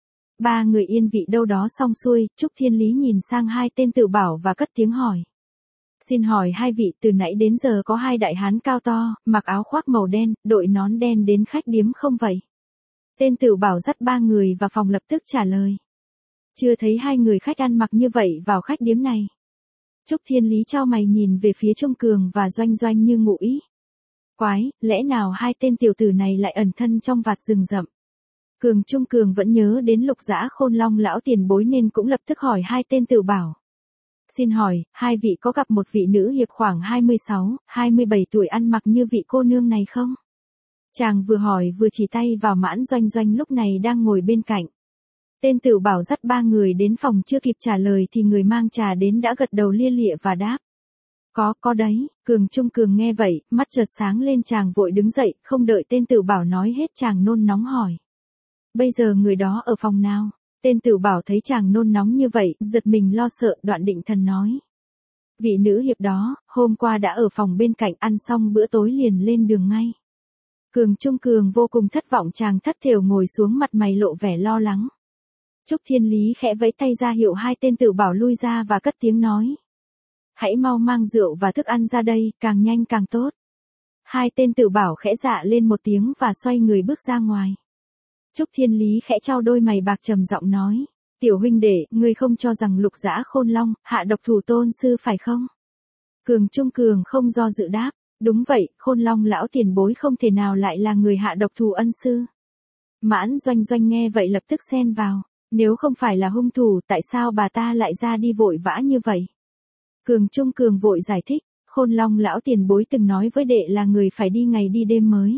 Ba người yên vị đâu đó xong xuôi, Trúc Thiên Lý nhìn sang hai tên Tiểu Bảo và cất tiếng hỏi. Xin hỏi hai vị, từ nãy đến giờ có hai đại hán cao to, mặc áo khoác màu đen, đội nón đen đến khách điếm không vậy? Tên Tiểu Bảo dắt ba người vào phòng lập tức trả lời. Chưa thấy hai người khách ăn mặc như vậy vào khách điếm này. Trúc Thiên Lý chau mày nhìn về phía Trung Cường và Doanh Doanh như ngụ ý. Quái, lẽ nào hai tên tiểu tử này lại ẩn thân trong vạt rừng rậm? Cường Trung Cường vẫn nhớ đến Lục Dã Khôn Long lão tiền bối nên cũng lập tức hỏi hai tên Tiểu Bảo. Xin hỏi, hai vị có gặp một vị nữ hiệp khoảng hai mươi sáu, hai mươi bảy tuổi ăn mặc như vị cô nương này không? Chàng vừa hỏi vừa chỉ tay vào Mãn Doanh Doanh lúc này đang ngồi bên cạnh. Tên Tiểu Bảo dắt ba người đến phòng chưa kịp trả lời thì người mang trà đến đã gật đầu lia lịa và đáp. Có, có đấy. Cường Trung Cường nghe vậy, mắt chợt sáng lên, chàng vội đứng dậy, không đợi tên Tiểu Bảo nói hết chàng nôn nóng hỏi. Bây giờ người đó ở phòng nào? Tên Tiểu Bảo thấy chàng nôn nóng như vậy, giật mình lo sợ, đoạn định thần nói. Vị nữ hiệp đó, hôm qua đã ở phòng bên cạnh, ăn xong bữa tối liền lên đường ngay. Cường Trung Cường vô cùng thất vọng, chàng thất thểu ngồi xuống, mặt mày lộ vẻ lo lắng. Trúc Thiên Lý khẽ vẫy tay ra hiệu hai tên Tiểu Bảo lui ra và cất tiếng nói. Hãy mau mang rượu và thức ăn ra đây, càng nhanh càng tốt. Hai tên Tiểu Bảo khẽ dạ lên một tiếng và xoay người bước ra ngoài. Trúc Thiên Lý khẽ trao đôi mày bạc trầm giọng nói. Tiểu huynh đệ, ngươi không cho rằng Lục Dã Khôn Long hạ độc thủ tôn sư phải không? Cường Trung Cường không do dự đáp. Đúng vậy, Khôn Long lão tiền bối không thể nào lại là người hạ độc thủ ân sư. Mãn Doanh Doanh nghe vậy lập tức xen vào. Nếu không phải là hung thủ, tại sao bà ta lại ra đi vội vã như vậy? Cường Trung Cường vội giải thích. Khôn Long lão tiền bối từng nói với đệ là người phải đi ngày đi đêm mới.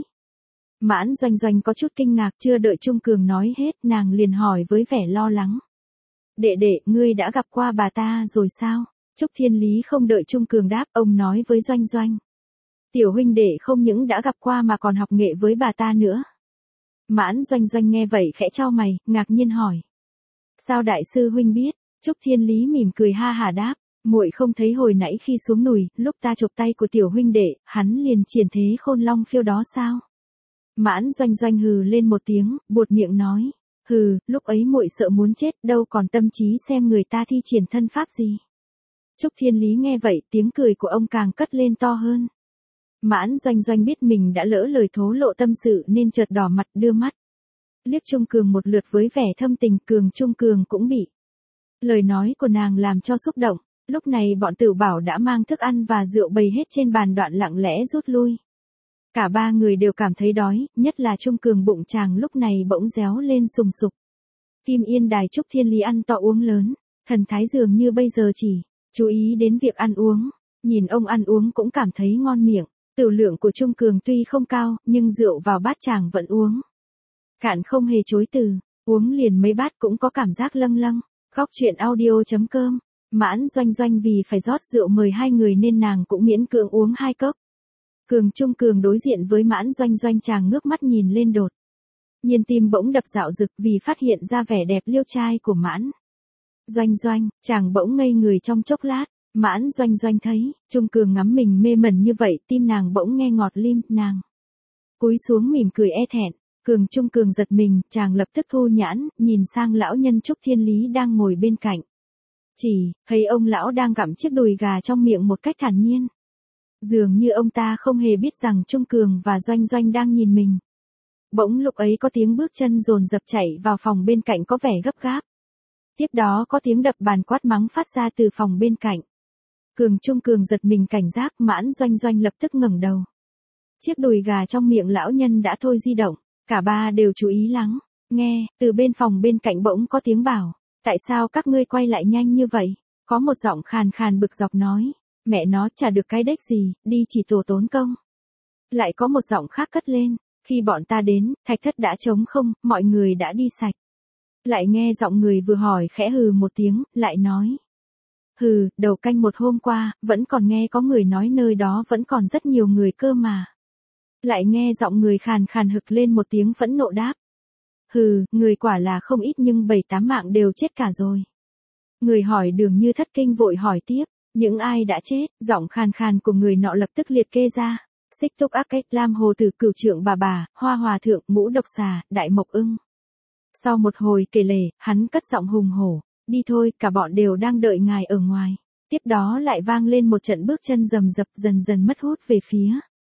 Mãn Doanh Doanh có chút kinh ngạc, chưa đợi Trung Cường nói hết, nàng liền hỏi với vẻ lo lắng. Đệ đệ, ngươi đã gặp qua bà ta rồi sao? Trúc Thiên Lý không đợi Trung Cường đáp, ông nói với Doanh Doanh. Tiểu huynh đệ không những đã gặp qua mà còn học nghệ với bà ta nữa. Mãn Doanh Doanh nghe vậy khẽ chau mày, ngạc nhiên hỏi. Sao đại sư huynh biết? Trúc Thiên Lý mỉm cười ha hà đáp. Muội không thấy hồi nãy khi xuống núi, lúc ta chụp tay của tiểu huynh đệ, hắn liền triển thế Khôn Long phiêu đó sao? Mãn Doanh Doanh hừ lên một tiếng, buột miệng nói. Hừ, lúc ấy muội sợ muốn chết, đâu còn tâm trí xem người ta thi triển thân pháp gì. Trúc Thiên Lý nghe vậy, tiếng cười của ông càng cất lên to hơn. Mãn Doanh Doanh biết mình đã lỡ lời thố lộ tâm sự nên chợt đỏ mặt đưa mắt. Liếc Trung Cường một lượt với vẻ thâm tình, Cường Trung Cường cũng bị lời nói của nàng làm cho xúc động. Lúc này bọn Tiểu Bảo đã mang thức ăn và rượu bày hết trên bàn, đoạn lặng lẽ rút lui. Cả ba người đều cảm thấy đói, nhất là Trung Cường, bụng chàng lúc này bỗng réo lên sùng sục. Kim Yên Đài Trúc Thiên Lý ăn to uống lớn, thần thái dường như bây giờ chỉ chú ý đến việc ăn uống. Nhìn ông ăn uống cũng cảm thấy ngon miệng. Tửu lượng của Trung Cường tuy không cao, nhưng rượu vào bát chàng vẫn uống cạn không hề chối từ, uống liền mấy bát cũng có cảm giác lâng lâng. Góc truyện audio.com. Mãn Doanh Doanh vì phải rót rượu mời hai người nên nàng cũng miễn cưỡng uống hai cốc. Cường Trung Cường đối diện với Mãn Doanh Doanh, chàng ngước mắt nhìn lên, đột nhiên tim bỗng đập dạo dực vì phát hiện ra vẻ đẹp liêu trai của Mãn Doanh Doanh, chàng bỗng ngây người trong chốc lát. Mãn Doanh Doanh thấy Trung Cường ngắm mình mê mẩn như vậy, tim nàng bỗng nghe ngọt lim, nàng cúi xuống mỉm cười e thẹn. Cường Trung Cường giật mình, chàng lập tức thu nhãn, nhìn sang lão nhân Trúc Thiên Lý đang ngồi bên cạnh. Chỉ thấy ông lão đang gặm chiếc đùi gà trong miệng một cách thản nhiên. Dường như ông ta không hề biết rằng Trung Cường và Doanh Doanh đang nhìn mình. Bỗng lúc ấy có tiếng bước chân dồn dập chạy vào phòng bên cạnh có vẻ gấp gáp. Tiếp đó có tiếng đập bàn quát mắng phát ra từ phòng bên cạnh. Cường Trung Cường giật mình cảnh giác, Mãn Doanh Doanh lập tức ngẩng đầu. Chiếc đùi gà trong miệng lão nhân đã thôi di động, cả ba đều chú ý lắng, nghe, từ bên phòng bên cạnh bỗng có tiếng bảo, tại sao các ngươi quay lại nhanh như vậy? Có một giọng khàn khàn bực dọc nói, mẹ nó chả được cái đếch gì, đi chỉ tổ tốn công. Lại có một giọng khác cất lên, khi bọn ta đến, thạch thất đã trống không, mọi người đã đi sạch. Lại nghe giọng người vừa hỏi khẽ hừ một tiếng, lại nói. Hừ, đầu canh một hôm qua, vẫn còn nghe có người nói nơi đó vẫn còn rất nhiều người cơ mà. Lại nghe giọng người khàn khàn hực lên một tiếng phẫn nộ đáp. Hừ, người quả là không ít nhưng bảy tám mạng đều chết cả rồi. Người hỏi đường như thất kinh vội hỏi tiếp, những ai đã chết, giọng khàn khàn của người nọ lập tức liệt kê ra. Xích Túc Ác Cách, Lam Hồ Tử, Cửu Trượng Bà Bà, Hoa Hòa Thượng, Ngũ Độc Xà, Đại Mộc Ưng. Sau một hồi kể lể, hắn cất giọng hùng hổ, đi thôi, cả bọn đều đang đợi ngài ở ngoài. Tiếp đó lại vang lên một trận bước chân rầm rập dần dần mất hút về phía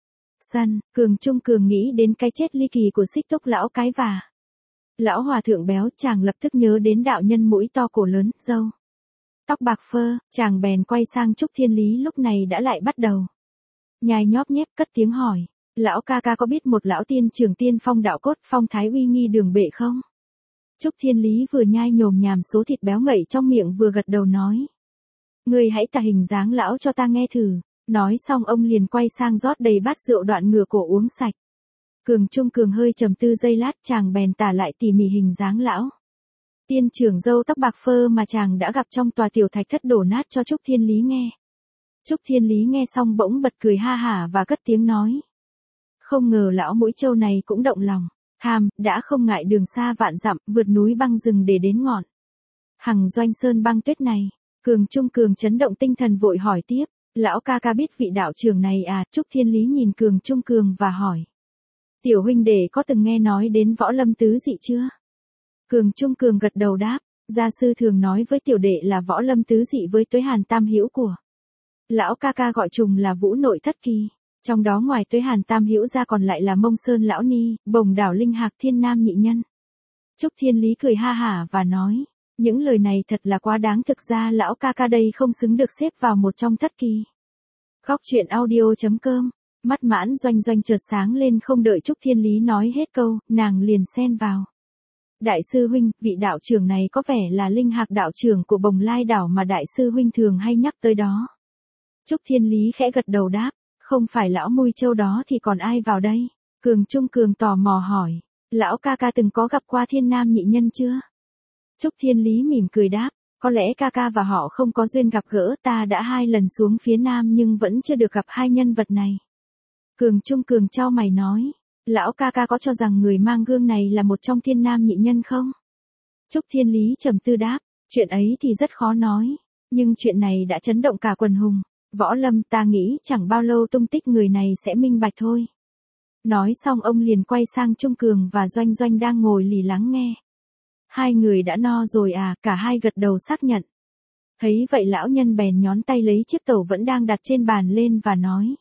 sân. Cường Trung Cường nghĩ đến cái chết ly kỳ của Xích Túc lão cái và lão hòa thượng béo, chàng lập tức nhớ đến đạo nhân mũi to cổ lớn, râu tóc bạc phơ, chàng bèn quay sang Trúc Thiên Lý lúc này đã lại bắt đầu nhai nhóp nhép cất tiếng hỏi, lão ca ca có biết một lão tiên trưởng tiên phong đạo cốt phong thái uy nghi đường bệ không? Trúc Thiên Lý vừa nhai nhồm nhàm số thịt béo ngậy trong miệng vừa gật đầu nói. Ngươi hãy tả hình dáng lão cho ta nghe thử. Nói xong ông liền quay sang rót đầy bát rượu đoạn ngửa cổ uống sạch. Cường Trung Cường hơi trầm tư giây lát chàng bèn tả lại tỉ mỉ hình dáng lão. Tiên trưởng râu tóc bạc phơ mà chàng đã gặp trong tòa tiểu thạch thất đổ nát cho Trúc Thiên Lý nghe. Trúc Thiên Lý nghe xong bỗng bật cười ha hả và cất tiếng nói. Không ngờ lão mũi trâu này cũng động lòng. Tham, đã không ngại đường xa vạn dặm, vượt núi băng rừng để đến ngọn Hằng Doanh Sơn băng tuyết này. Cường Trung Cường chấn động tinh thần vội hỏi tiếp. Lão ca ca biết vị đạo trưởng này à? Trúc Thiên Lý nhìn Cường Trung Cường và hỏi. Tiểu huynh đệ có từng nghe nói đến võ lâm tứ dị chưa? Cường Trung Cường gật đầu đáp. Gia sư thường nói với tiểu đệ là võ lâm tứ dị với Tuế Hàn Tam Hữu của lão ca ca gọi trùng là Vũ Nội Thất Kỳ. Trong đó ngoài Tuế Hàn Tam Hữu ra còn lại là Mông Sơn Lão Ni, Bồng Đảo Linh Hạc Thiên Nam Nhị Nhân. Trúc Thiên Lý cười ha hả và nói, những lời này thật là quá đáng, thực ra lão ca ca đây không xứng được xếp vào một trong thất kỳ. Góc truyện audio.com, mắt Mãn Doanh Doanh chợt sáng lên không đợi Trúc Thiên Lý nói hết câu, nàng liền xen vào. Đại sư huynh, vị đạo trưởng này có vẻ là Linh Hạc đạo trưởng của Bồng Lai đảo mà đại sư huynh thường hay nhắc tới đó. Trúc Thiên Lý khẽ gật đầu đáp. Không phải lão mui châu đó thì còn ai vào đây? Cường Trung Cường tò mò hỏi. Lão ca ca từng có gặp qua Thiên Nam Nhị Nhân chưa? Trúc Thiên Lý mỉm cười đáp. Có lẽ ca ca và họ không có duyên gặp gỡ, ta đã hai lần xuống phía Nam nhưng vẫn chưa được gặp hai nhân vật này. Cường Trung Cường chau mày nói. Lão ca ca có cho rằng người mang gương này là một trong Thiên Nam Nhị Nhân không? Trúc Thiên Lý trầm tư đáp. Chuyện ấy thì rất khó nói. Nhưng chuyện này đã chấn động cả quần hùng. Võ lâm, ta nghĩ chẳng bao lâu tung tích người này sẽ minh bạch thôi. Nói xong ông liền quay sang Trung Cường và Doanh Doanh đang ngồi lì lắng nghe. Hai người đã no rồi à? Cả hai gật đầu xác nhận. Thấy vậy lão nhân bèn nhón tay lấy chiếc tẩu vẫn đang đặt trên bàn lên và nói.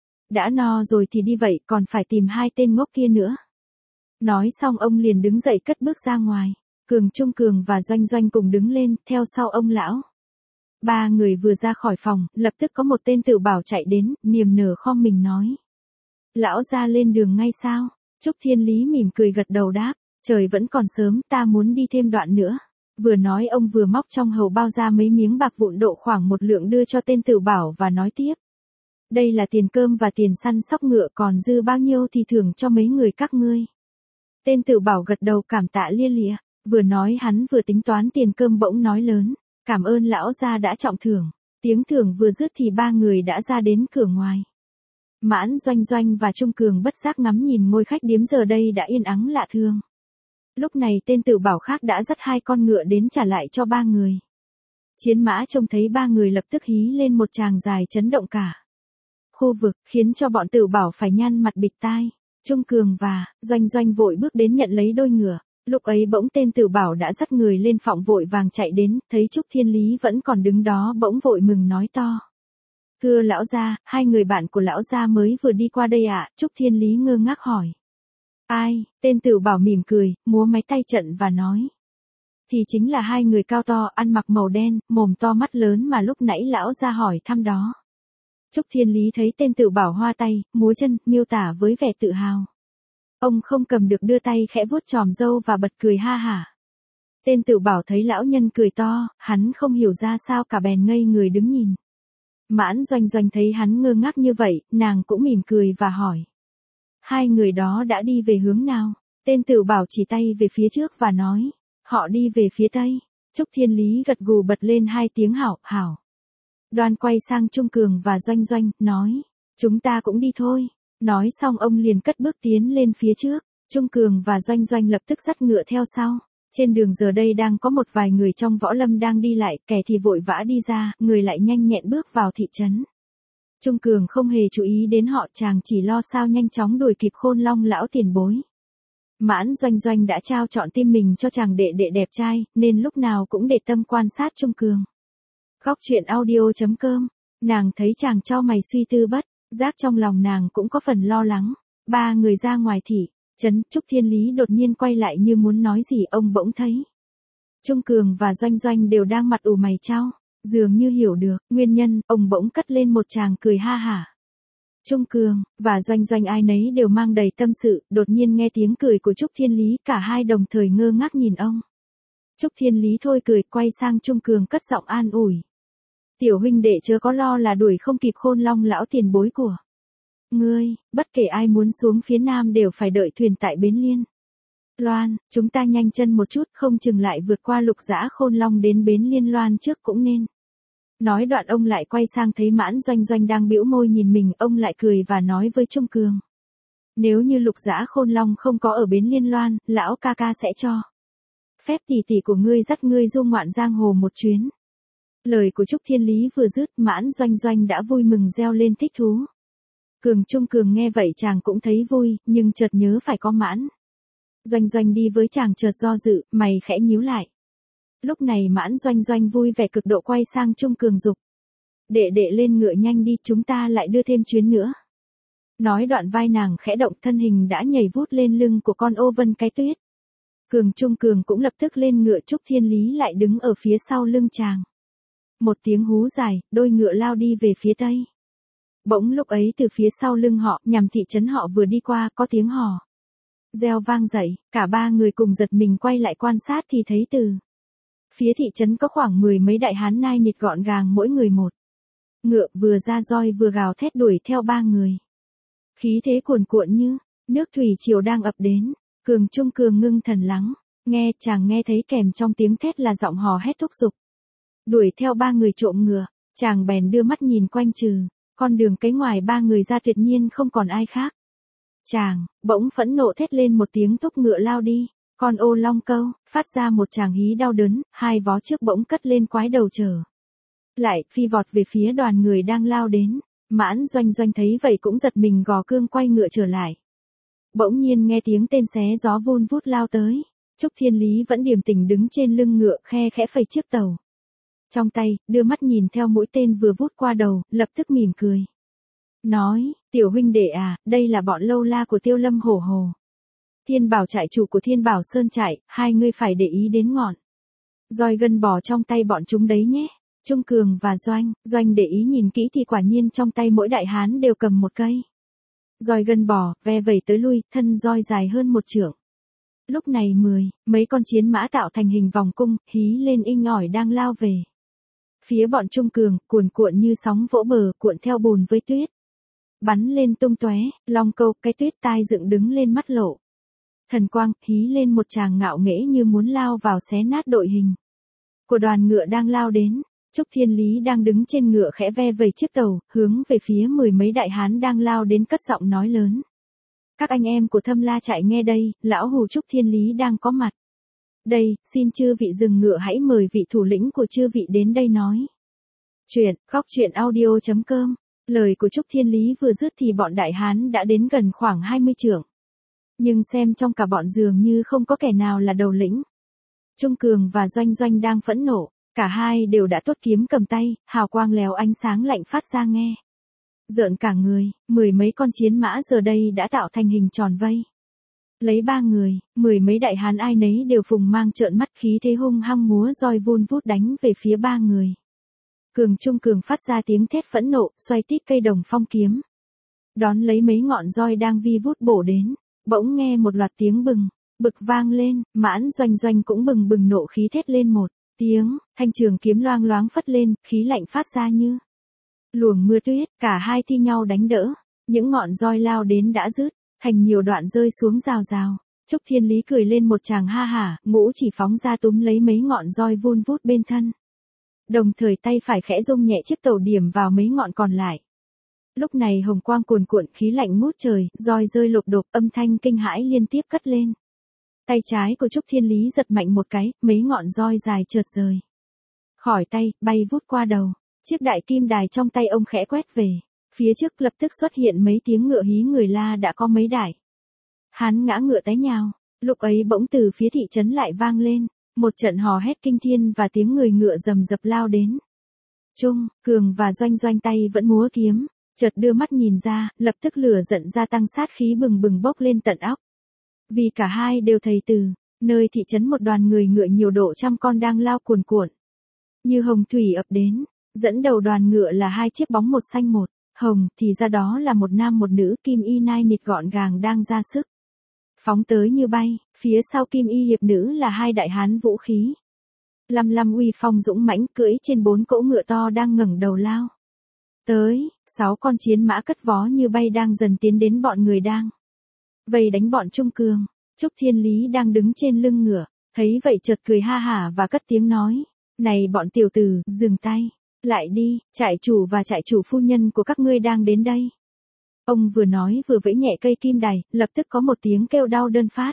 Đã no rồi thì đi vậy, còn phải tìm hai tên ngốc kia nữa. Nói xong ông liền đứng dậy cất bước ra ngoài. Cường Trung Cường và Doanh Doanh cùng đứng lên, theo sau ông lão. Ba người vừa ra khỏi phòng, lập tức có một tên tự bảo chạy đến, niềm nở khom mình nói. Lão ra lên đường ngay sao? Trúc Thiên Lý mỉm cười gật đầu đáp, trời vẫn còn sớm, ta muốn đi thêm đoạn nữa. Vừa nói ông vừa móc trong hầu bao ra mấy miếng bạc vụn độ khoảng một lượng đưa cho tên tự bảo và nói tiếp. Đây là tiền cơm và tiền săn sóc ngựa, còn dư bao nhiêu thì thưởng cho mấy người các ngươi. Tên tự bảo gật đầu cảm tạ lia lịa, vừa nói hắn vừa tính toán tiền cơm bỗng nói lớn. Cảm ơn lão gia đã trọng thưởng. Tiếng thưởng vừa dứt thì ba người đã ra đến cửa ngoài. Mãn Doanh Doanh và Trung Cường bất giác ngắm nhìn ngôi khách điếm giờ đây đã yên ắng lạ thường. Lúc này tên tự bảo khác đã dắt hai con ngựa đến trả lại cho ba người. Chiến mã trông thấy ba người lập tức hí lên một tràng dài chấn động cả khu vực, khiến cho bọn tự bảo phải nhăn mặt bịt tai. Trung Cường và Doanh Doanh vội bước đến nhận lấy đôi ngựa. Lúc ấy bỗng tên Tử Bảo đã dắt người lên phọng vội vàng chạy đến, thấy Trúc Thiên Lý vẫn còn đứng đó bỗng vội mừng nói to. Thưa lão gia, hai người bạn của lão gia mới vừa đi qua đây ạ. À? Trúc Thiên Lý ngơ ngác hỏi. Ai, tên Tửu Bảo mỉm cười, múa máy tay trận và nói. Thì chính là hai người cao to, ăn mặc màu đen, mồm to mắt lớn mà lúc nãy lão ra hỏi thăm đó. Trúc Thiên Lý thấy tên Tửu Bảo hoa tay, múa chân, miêu tả với vẻ tự hào. Ông không cầm được đưa tay khẽ vuốt chòm râu và bật cười ha hả. Tên Tửu Bảo thấy lão nhân cười to, hắn không hiểu ra sao cả bèn ngây người đứng nhìn. Mãn Doanh Doanh thấy hắn ngơ ngác như vậy, nàng cũng mỉm cười và hỏi. Hai người đó đã đi về hướng nào? Tên Tửu Bảo chỉ tay về phía trước và nói. Họ đi về phía tây. Trúc Thiên Lý gật gù bật lên hai tiếng hảo, hảo. Đoan quay sang Trung Cường và Doanh Doanh, nói. Chúng ta cũng đi thôi. Nói xong ông liền cất bước tiến lên phía trước. Trung Cường và Doanh Doanh lập tức dắt ngựa theo sau. Trên đường giờ đây đang có một vài người trong võ lâm đang đi lại, kẻ thì vội vã đi ra, người lại nhanh nhẹn bước vào thị trấn. Trung Cường không hề chú ý đến họ, chàng chỉ lo sao nhanh chóng đuổi kịp Khôn Long lão tiền bối. Mãn Doanh Doanh đã trao trọn tim mình cho chàng đệ đệ đẹp trai, nên lúc nào cũng để tâm quan sát Trung Cường. Góc truyện audio chấm com, nàng thấy chàng chau mày suy tư bất giác, trong lòng nàng cũng có phần lo lắng. Ba người ra ngoài thị trấn, Trúc Thiên Lý đột nhiên quay lại như muốn nói gì, ông bỗng thấy Trung Cường và Doanh Doanh đều đang mặt ủ mày chau, dường như hiểu được nguyên nhân, ông bỗng cất lên một tràng cười ha hả. Trung Cường và Doanh Doanh ai nấy đều mang đầy tâm sự, đột nhiên nghe tiếng cười của Trúc Thiên Lý, cả hai đồng thời ngơ ngác nhìn ông. Trúc Thiên Lý thôi cười, quay sang Trung Cường cất giọng an ủi. Tiểu huynh đệ chớ có lo là đuổi không kịp Khôn Long lão tiền bối của ngươi, bất kể ai muốn xuống phía nam đều phải đợi thuyền tại bến Liên Loan, chúng ta nhanh chân một chút, không chừng lại vượt qua Lục Dã Khôn Long đến bến Liên Loan trước cũng nên. Nói đoạn ông lại quay sang thấy Mãn Doanh Doanh đang bĩu môi nhìn mình, ông lại cười và nói với Trung Cường. Nếu như Lục Dã Khôn Long không có ở bến Liên Loan, lão ca ca sẽ cho phép tỷ tỷ của ngươi dắt ngươi du ngoạn giang hồ một chuyến. Lời của Trúc Thiên Lý vừa dứt, Mãn Doanh Doanh đã vui mừng reo lên thích thú. Cường Trung Cường nghe vậy chàng cũng thấy vui, nhưng chợt nhớ phải có Mãn Doanh Doanh đi với chàng, chợt do dự, mày khẽ nhíu lại. Lúc này Mãn Doanh Doanh vui vẻ cực độ quay sang Trung Cường dục. Đệ đệ lên ngựa nhanh đi, chúng ta lại đưa thêm chuyến nữa. Nói đoạn vai nàng khẽ động, thân hình đã nhảy vút lên lưng của con ô vân cái tuyết. Cường Trung Cường cũng lập tức lên ngựa, Trúc Thiên Lý lại đứng ở phía sau lưng chàng. Một tiếng hú dài, đôi ngựa lao đi về phía tây. Bỗng lúc ấy từ phía sau lưng họ, nhằm thị trấn họ vừa đi qua, có tiếng hò reo vang dậy, cả ba người cùng giật mình quay lại quan sát thì thấy từ phía thị trấn có khoảng mười mấy đại hán nai nịt gọn gàng mỗi người một ngựa, vừa ra roi vừa gào thét đuổi theo ba người. Khí thế cuồn cuộn như nước thủy triều đang ập đến. Cường Trung Cường ngưng thần lắng nghe, chàng nghe thấy kèm trong tiếng thét là giọng hò hét thúc giục. Đuổi theo ba người trộm ngựa, chàng bèn đưa mắt nhìn quanh, trừ con đường cái ngoài ba người ra tuyệt nhiên không còn ai khác. Chàng bỗng phẫn nộ thét lên một tiếng, thúc ngựa lao đi. Con ô long câu phát ra một tràng hí đau đớn, hai vó trước bỗng cất lên quái đầu trở lại, phi vọt về phía đoàn người đang lao đến. Mãn Doanh Doanh thấy vậy cũng giật mình, gò cương quay ngựa trở lại. Bỗng nhiên nghe tiếng tên xé gió vun vút lao tới. Trúc Thiên Lý vẫn điềm tĩnh đứng trên lưng ngựa, khe khẽ phẩy chiếc tàu trong tay, đưa mắt nhìn theo mũi tên vừa vút qua đầu, lập tức mỉm cười. Nói, tiểu huynh đệ à, đây là bọn lâu la của Tiêu Lâm Hổ Hồ. Thiên Bảo trại chủ của Thiên Bảo Sơn trại, hai ngươi phải để ý đến ngọn roi gân bò trong tay bọn chúng đấy nhé. Trung Cường và Doanh, Doanh để ý nhìn kỹ thì quả nhiên trong tay mỗi đại hán đều cầm một cây roi gân bò, ve vẩy tới lui, thân roi dài hơn một trượng. Lúc này mười mấy con chiến mã tạo thành hình vòng cung, hí lên inh ỏi đang lao về phía bọn Trung Cường, cuồn cuộn như sóng vỗ bờ, cuộn theo bùn với tuyết bắn lên tung tóe. Long câu cái tuyết tai dựng đứng lên mắt lộ thần quang, hí lên một tràng ngạo nghễ như muốn lao vào xé nát đội hình của đoàn ngựa đang lao đến. Trúc Thiên Lý đang đứng trên ngựa khẽ ve vẩy chiếc tàu, hướng về phía mười mấy đại hán đang lao đến, cất giọng nói lớn. Các anh em của Thâm La trại nghe đây, lão hù Trúc Thiên Lý đang có mặt đây, xin chư vị dừng ngựa, hãy mời vị thủ lĩnh của chư vị đến đây nói chuyện. Góc truyện audio chấm com. Lời của Trúc Thiên Lý vừa dứt thì bọn đại hán đã đến gần khoảng hai mươi trượng. Nhưng xem trong cả bọn dường như không có kẻ nào là đầu lĩnh. Trung Cường và Doanh Doanh đang phẫn nộ, cả hai đều đã tuốt kiếm cầm tay, hào quang lèo ánh sáng lạnh phát ra nghe rợn cả người. Mười mấy con chiến mã giờ đây đã tạo thành hình tròn vây Lấy ba người, mười mấy đại hán ai nấy đều phùng mang trợn mắt khí thế hung hăng múa roi vun vút đánh về phía ba người. Cường Trung Cường phát ra tiếng thét phẫn nộ, xoay tít cây đồng phong kiếm. Đón lấy mấy ngọn roi đang vi vút bổ đến, bỗng nghe một loạt tiếng bừng, bực vang lên, Mãn Doanh Doanh cũng bừng bừng nộ khí thét lên một tiếng, thanh trường kiếm loang loáng phất lên, khí lạnh phát ra như luồng mưa tuyết, cả hai thi nhau đánh đỡ, những ngọn roi lao đến đã dứt, thành nhiều đoạn rơi xuống rào rào. Trúc Thiên Lý cười lên một tràng ha hả, ngũ chỉ phóng ra túm lấy mấy ngọn roi vun vút bên thân. Đồng thời tay phải khẽ rung nhẹ chiếc tẩu điểm vào mấy ngọn còn lại. Lúc này hồng quang cuồn cuộn, khí lạnh ngút trời, roi rơi lộp độp, âm thanh kinh hãi liên tiếp cất lên. Tay trái của Trúc Thiên Lý giật mạnh một cái, mấy ngọn roi dài chợt rời khỏi tay, bay vút qua đầu. Chiếc đại kim đài trong tay ông khẽ quét về phía trước, lập tức xuất hiện mấy tiếng ngựa hí người la, đã có mấy đại hán ngã ngựa té nhào. Lúc ấy bỗng từ phía thị trấn lại vang lên một trận hò hét kinh thiên và tiếng người ngựa rầm rập lao đến. Trung Cường và Doanh Doanh tay vẫn múa kiếm, chợt đưa mắt nhìn ra, lập tức lửa giận gia tăng, sát khí bừng bừng bốc lên tận óc. Vì cả hai đều thấy từ nơi thị trấn một đoàn người ngựa nhiều độ trăm con đang lao cuồn cuộn như hồng thủy ập đến. Dẫn đầu đoàn ngựa là hai chiếc bóng một xanh một hồng, thì ra đó là một nam một nữ kim y nai nịt gọn gàng đang ra sức phóng tới như bay. Phía sau kim y hiệp nữ là hai đại hán vũ khí lăm lăm uy phong dũng mãnh, cưỡi trên bốn cỗ ngựa to đang ngẩng đầu lao tới. Sáu con chiến mã cất vó như bay đang dần tiến đến bọn người đang vây đánh bọn Trung Cường. Trúc Thiên Lý đang đứng trên lưng ngựa, thấy vậy chợt cười ha hả và cất tiếng nói: "Này bọn tiểu tử, dừng tay lại đi, trại chủ và trại chủ phu nhân của các ngươi đang đến đây." Ông vừa nói vừa vẫy nhẹ cây kim đài, lập tức có một tiếng kêu đau đơn phát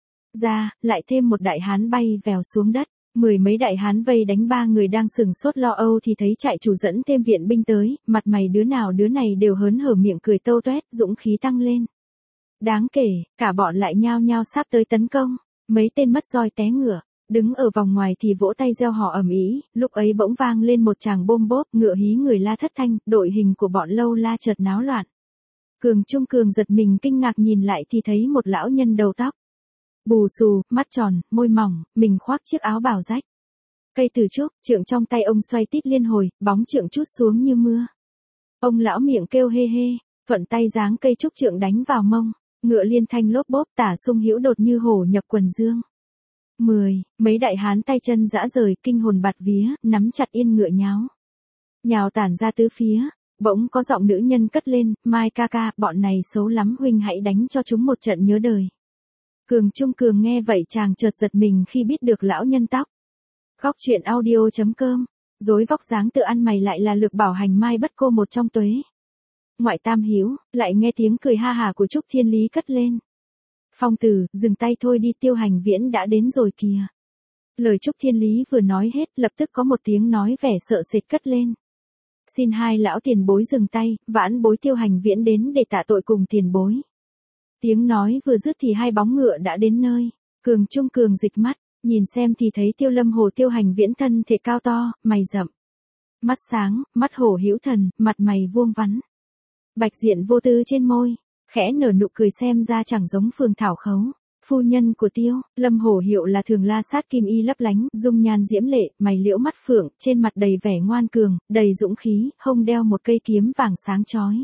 ra, lại thêm một đại hán bay vèo xuống đất. Mười mấy đại hán vây đánh ba người đang sừng sốt lo âu thì thấy trại chủ dẫn thêm viện binh tới, mặt mày đứa nào đứa này đều hớn hở, miệng cười tâu toét, dũng khí tăng lên đáng kể, cả bọn lại nhao nhao sáp tới tấn công. Mấy tên mất roi té ngựa, đứng ở vòng ngoài thì vỗ tay reo hò ầm ĩ. Lúc ấy bỗng vang lên một tràng bôm bốp, ngựa hí người la thất thanh, đội hình của bọn Lâu La chợt náo loạn. Cường Trung Cường giật mình kinh ngạc nhìn lại thì thấy một lão nhân đầu tóc bù xù, mắt tròn, môi mỏng, mình khoác chiếc áo bào rách. Cây từ trúc, trượng trong tay ông xoay tít liên hồi, bóng trượng trút xuống như mưa. Ông lão miệng kêu hê hê, thuận tay giáng cây trúc trượng đánh vào mông. Ngựa liên thanh lốp bốp, tả sung hữu đột như hổ nhập quần dương. Mười, mấy đại hán tay chân dã rời, kinh hồn bạt vía, nắm chặt yên ngựa nháo nhào tản ra tứ phía. Bỗng có giọng nữ nhân cất lên: "Mai ca ca, bọn này xấu lắm, huynh hãy đánh cho chúng một trận nhớ đời." Cường Trung Cường nghe vậy chàng chợt giật mình khi biết được lão nhân tóc Góc truyện audio chấm com, rối vóc dáng tự ăn mày lại là Lược Bảo Hành Mai Bất Cô một trong tuế ngoại tam hiếu. Lại nghe tiếng cười ha hả của Trúc Thiên Lý cất lên: "Phong tử, dừng tay thôi đi, Tiêu Hành Viễn đã đến rồi kìa." Lời Trúc Thiên Lý vừa nói hết, lập tức có một tiếng nói vẻ sợ sệt cất lên: "Xin hai lão tiền bối dừng tay, vãn bối Tiêu Hành Viễn đến để tạ tội cùng tiền bối." Tiếng nói vừa dứt thì hai bóng ngựa đã đến nơi. Cường Trung Cường dịch mắt nhìn xem thì thấy Tiêu Lâm Hồ Tiêu Hành Viễn thân thể cao to, mày rậm, mắt sáng, mắt hổ hữu thần, mặt mày vuông vắn, bạch diện vô tư trên môi, khẽ nở nụ cười xem ra chẳng giống Phường Thảo Khấu. Phu nhân của Tiêu Lâm Hổ hiệu là Thường La Sát kim y lấp lánh, dung nhan diễm lệ, mày liễu mắt phượng, trên mặt đầy vẻ ngoan cường, đầy dũng khí, hông đeo một cây kiếm vàng sáng chói.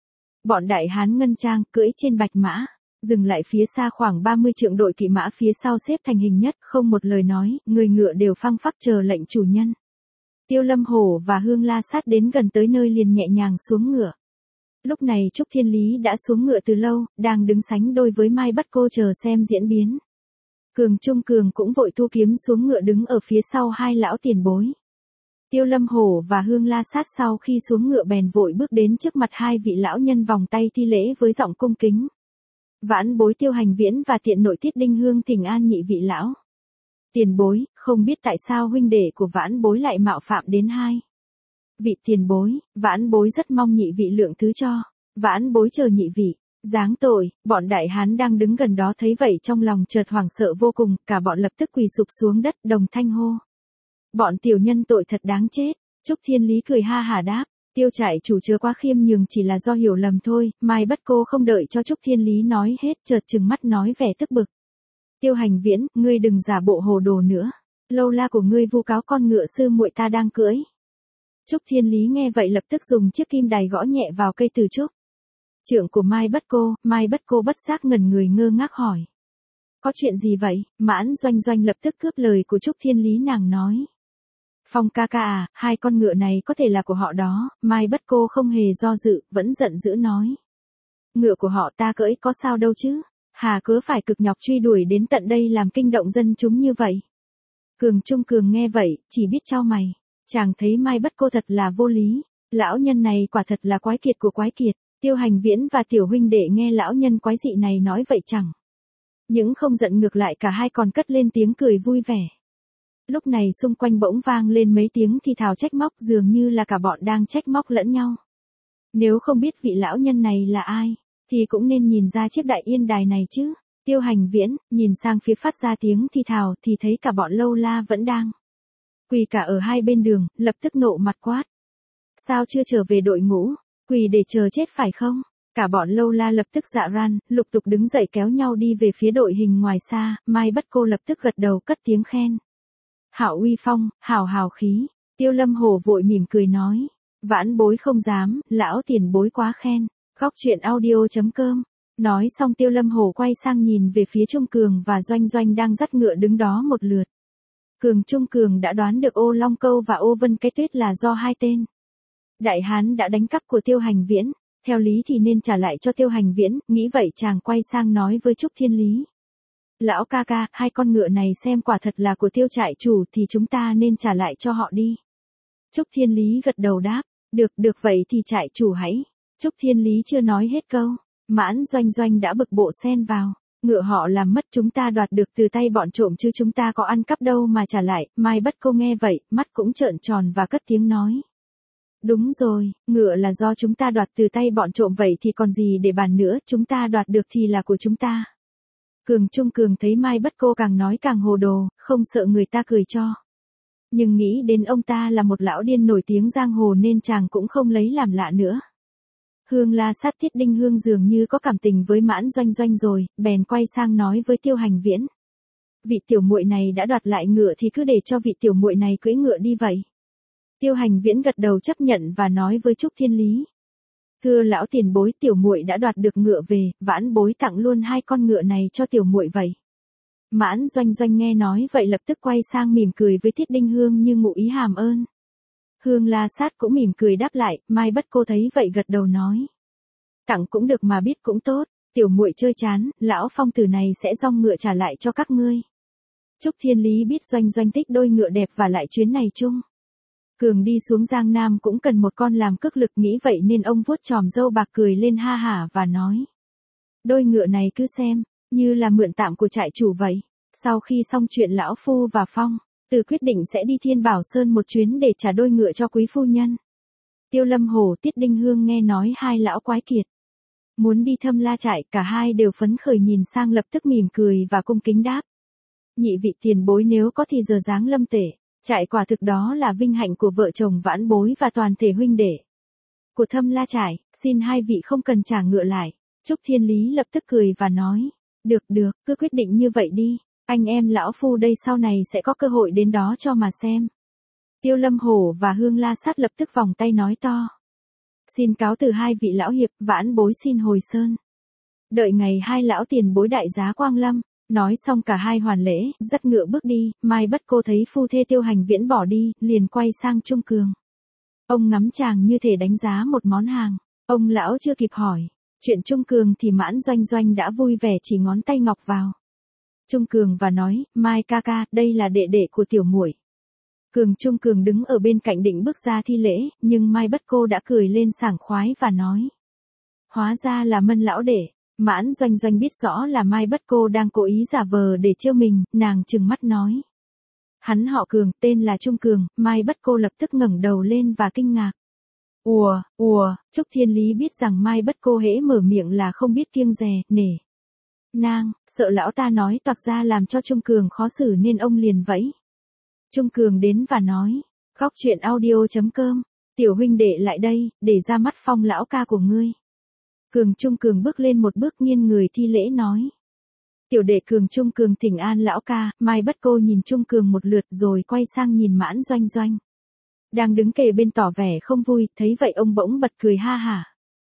Bọn đại hán ngân trang cưỡi trên bạch mã, dừng lại phía xa khoảng ba mươi trượng, đội kỵ mã phía sau xếp thành hình nhất, không một lời nói, người ngựa đều phăng phắc chờ lệnh chủ nhân. Tiêu Lâm Hổ và Hương La Sát đến gần tới nơi liền nhẹ nhàng xuống ngựa. Lúc này Trúc Thiên Lý đã xuống ngựa từ lâu, đang đứng sánh đôi với Mai Bất Cô chờ xem diễn biến. Cường Trung Cường cũng vội thu kiếm xuống ngựa đứng ở phía sau hai lão tiền bối. Tiêu Lâm Hổ và Hương La Sát sau khi xuống ngựa bèn vội bước đến trước mặt hai vị lão nhân, vòng tay thi lễ với giọng cung kính: "Vãn bối Tiêu Hành Viễn và tiện nội Tiết Đinh Hương thỉnh an nhị vị lão tiền bối, không biết tại sao huynh đệ của vãn bối lại mạo phạm đến hai vị tiền bối, vãn bối rất mong nhị vị lượng thứ cho, vãn bối chờ nhị vị giáng tội." Bọn đại hán đang đứng gần đó thấy vậy trong lòng chợt hoảng sợ vô cùng, cả bọn lập tức quỳ sụp xuống đất, đồng thanh hô: "Bọn tiểu nhân tội thật đáng chết." Trúc Thiên Lý cười ha hả đáp: Tiêu trại chủ chớ quá khiêm nhường, chỉ là do hiểu lầm thôi. Mai Bất Cô không đợi cho Trúc Thiên Lý nói hết, chợt trừng mắt nói vẻ tức bực. Tiêu Hành Viễn, ngươi đừng giả bộ hồ đồ nữa. Lâu la của ngươi vu cáo con ngựa sư muội ta đang cưỡi. Trúc Thiên Lý nghe vậy lập tức dùng chiếc kim đài gõ nhẹ vào cây từ trúc. Trượng của Mai Bất Cô. Mai Bất Cô bất giác ngẩn người ngơ ngác hỏi. Có chuyện gì vậy? Mãn Doanh Doanh lập tức cướp lời của Trúc Thiên Lý, nàng nói. Phong ca ca à, hai con ngựa này có thể là của họ đó. Mai Bất Cô không hề do dự, vẫn giận dữ nói. Ngựa của họ ta cưỡi có sao đâu chứ? Hà cớ phải cực nhọc truy đuổi đến tận đây làm kinh động dân chúng như vậy? Cường Trung Cường nghe vậy, chỉ biết chau mày. Chàng thấy Mai Bất Cô thật là vô lý. Lão nhân này quả thật là quái kiệt của quái kiệt. Tiêu Hành Viễn và tiểu huynh đệ nghe lão nhân quái dị này nói vậy chẳng những không giận, ngược lại cả hai còn cất lên tiếng cười vui vẻ. Lúc này xung quanh bỗng vang lên mấy tiếng thì thào trách móc, dường như là cả bọn đang trách móc lẫn nhau. Nếu không biết vị lão nhân này là ai, thì cũng nên nhìn ra chiếc đại yên đài này chứ. Tiêu Hành Viễn nhìn sang phía phát ra tiếng thì thào thì thấy cả bọn Lâu La vẫn đang quỳ cả ở hai bên đường, lập tức nộ mặt quát. Sao chưa trở về đội ngũ, quỳ để chờ chết phải không? Cả bọn Lâu La lập tức dạ ran, lục tục đứng dậy kéo nhau đi về phía đội hình ngoài xa. Mai Bất Cô lập tức gật đầu cất tiếng khen. Hảo uy phong, hảo hào khí. Tiêu Lâm Hổ vội mỉm cười nói. Vãn bối không dám, lão tiền bối quá khen. Góc truyện audio chấm com. Nói xong Tiêu Lâm Hổ quay sang nhìn về phía Trung Cường và Doanh Doanh đang dắt ngựa đứng đó một lượt. Cường Trung Cường đã đoán được Ô Long Câu và Ô Vân Cái Tuyết là do hai tên đại hán đã đánh cắp của Tiêu Hành Viễn. Theo lý thì nên trả lại cho Tiêu Hành Viễn, nghĩ vậy chàng quay sang nói với Trúc Thiên Lý. Lão ca ca, hai con ngựa này xem quả thật là của Tiêu trại chủ thì chúng ta nên trả lại cho họ đi. Trúc Thiên Lý gật đầu đáp, được, được vậy thì trại chủ hãy. Trúc Thiên Lý chưa nói hết câu, Mãn Doanh Doanh đã bực bộ xen vào. Ngựa họ làm mất chúng ta đoạt được từ tay bọn trộm chứ chúng ta có ăn cắp đâu mà trả lại. Mai Bất Cô nghe vậy, mắt cũng trợn tròn và cất tiếng nói. Đúng rồi, ngựa là do chúng ta đoạt từ tay bọn trộm vậy thì còn gì để bàn nữa, chúng ta đoạt được thì là của chúng ta. Cường Trung Cường thấy Mai Bất Cô càng nói càng hồ đồ, không sợ người ta cười cho. Nhưng nghĩ đến ông ta là một lão điên nổi tiếng giang hồ nên chàng cũng không lấy làm lạ nữa. Hương La Sát Thiết Đinh Hương dường như có cảm tình với Mãn Doanh Doanh rồi, bèn quay sang nói với Tiêu Hành Viễn. Vị tiểu muội này đã đoạt lại ngựa thì cứ để cho vị tiểu muội này cưỡi ngựa đi vậy. Tiêu Hành Viễn gật đầu chấp nhận và nói với Trúc Thiên Lý. Thưa lão tiền bối, tiểu muội đã đoạt được ngựa về, vãn bối tặng luôn hai con ngựa này cho tiểu muội vậy. Mãn Doanh Doanh nghe nói vậy lập tức quay sang mỉm cười với Thiết Đinh Hương như ngụ ý hàm ơn. Hương La Sát cũng mỉm cười đáp lại, Mai Bất Cô thấy vậy gật đầu nói. Tặng cũng được mà biết cũng tốt, tiểu muội chơi chán, lão phong tử này sẽ dong ngựa trả lại cho các ngươi. Trúc Thiên Lý biết Doanh Doanh thích đôi ngựa đẹp và lại chuyến này chung. Cường đi xuống Giang Nam cũng cần một con làm cước lực, nghĩ vậy nên ông vuốt chòm râu bạc cười lên ha hả và nói. Đôi ngựa này cứ xem, như là mượn tạm của trại chủ vậy. Sau khi xong chuyện lão phu và Phong, Từ quyết định sẽ đi Thiên Bảo Sơn một chuyến để trả đôi ngựa cho quý phu nhân. Tiêu Lâm Hổ, Tiết Đinh Hương nghe nói hai lão quái kiệt muốn đi Thâm La trại, cả hai đều phấn khởi nhìn sang lập tức mỉm cười và cung kính đáp. Nhị vị tiền bối nếu có thì giờ giáng lâm tể. Trại quả thực đó là vinh hạnh của vợ chồng vãn bối và toàn thể huynh đệ của Thâm La trại, xin hai vị không cần trả ngựa lại. Trúc Thiên Lý lập tức cười và nói, được được, cứ quyết định như vậy đi, anh em lão phu đây sau này sẽ có cơ hội đến đó cho mà xem. Tiêu Lâm Hổ và Hương La Sát lập tức vòng tay nói to. Xin cáo từ hai vị lão hiệp, vãn bối xin hồi sơn. Đợi ngày hai lão tiền bối đại giá quang lâm. Nói xong cả hai hoàn lễ, dắt ngựa bước đi. Mai Bất Cô thấy phu thê Tiêu Hành Viễn bỏ đi, liền quay sang Trung Cường. Ông ngắm chàng như thể đánh giá một món hàng. Ông lão chưa kịp hỏi chuyện Trung Cường thì Mãn Doanh Doanh đã vui vẻ chỉ ngón tay ngọc vào Trung Cường và nói, Mai ca ca, đây là đệ đệ của tiểu muội. Cường Trung Cường đứng ở bên cạnh định bước ra thi lễ, nhưng Mai Bất Cô đã cười lên sảng khoái và nói. Hóa ra là Mân lão đệ. Mãn Doanh Doanh biết rõ là Mai Bất Cô đang cố ý giả vờ để trêu mình, nàng trừng mắt nói. Hắn họ Cường, tên là Trung Cường. Mai Bất Cô lập tức ngẩng đầu lên và kinh ngạc. Ùa, ùa, Trúc Thiên Lý biết rằng Mai Bất Cô hễ mở miệng là không biết kiêng dè, nể nang, sợ lão ta nói toạc ra làm cho Trung Cường khó xử nên ông liền vẫy Trung Cường đến và nói. Góc truyện audio chấm com Tiểu huynh đệ lại đây, để ra mắt Phong lão ca của ngươi. Cường Trung Cường bước lên một bước nghiêng người thi lễ nói. Tiểu đệ Cường Trung Cường thỉnh an lão ca. Mai Bất Cô nhìn Trung Cường một lượt rồi quay sang nhìn Mãn Doanh Doanh. Đang đứng kề bên tỏ vẻ không vui, thấy vậy ông bỗng bật cười ha hả.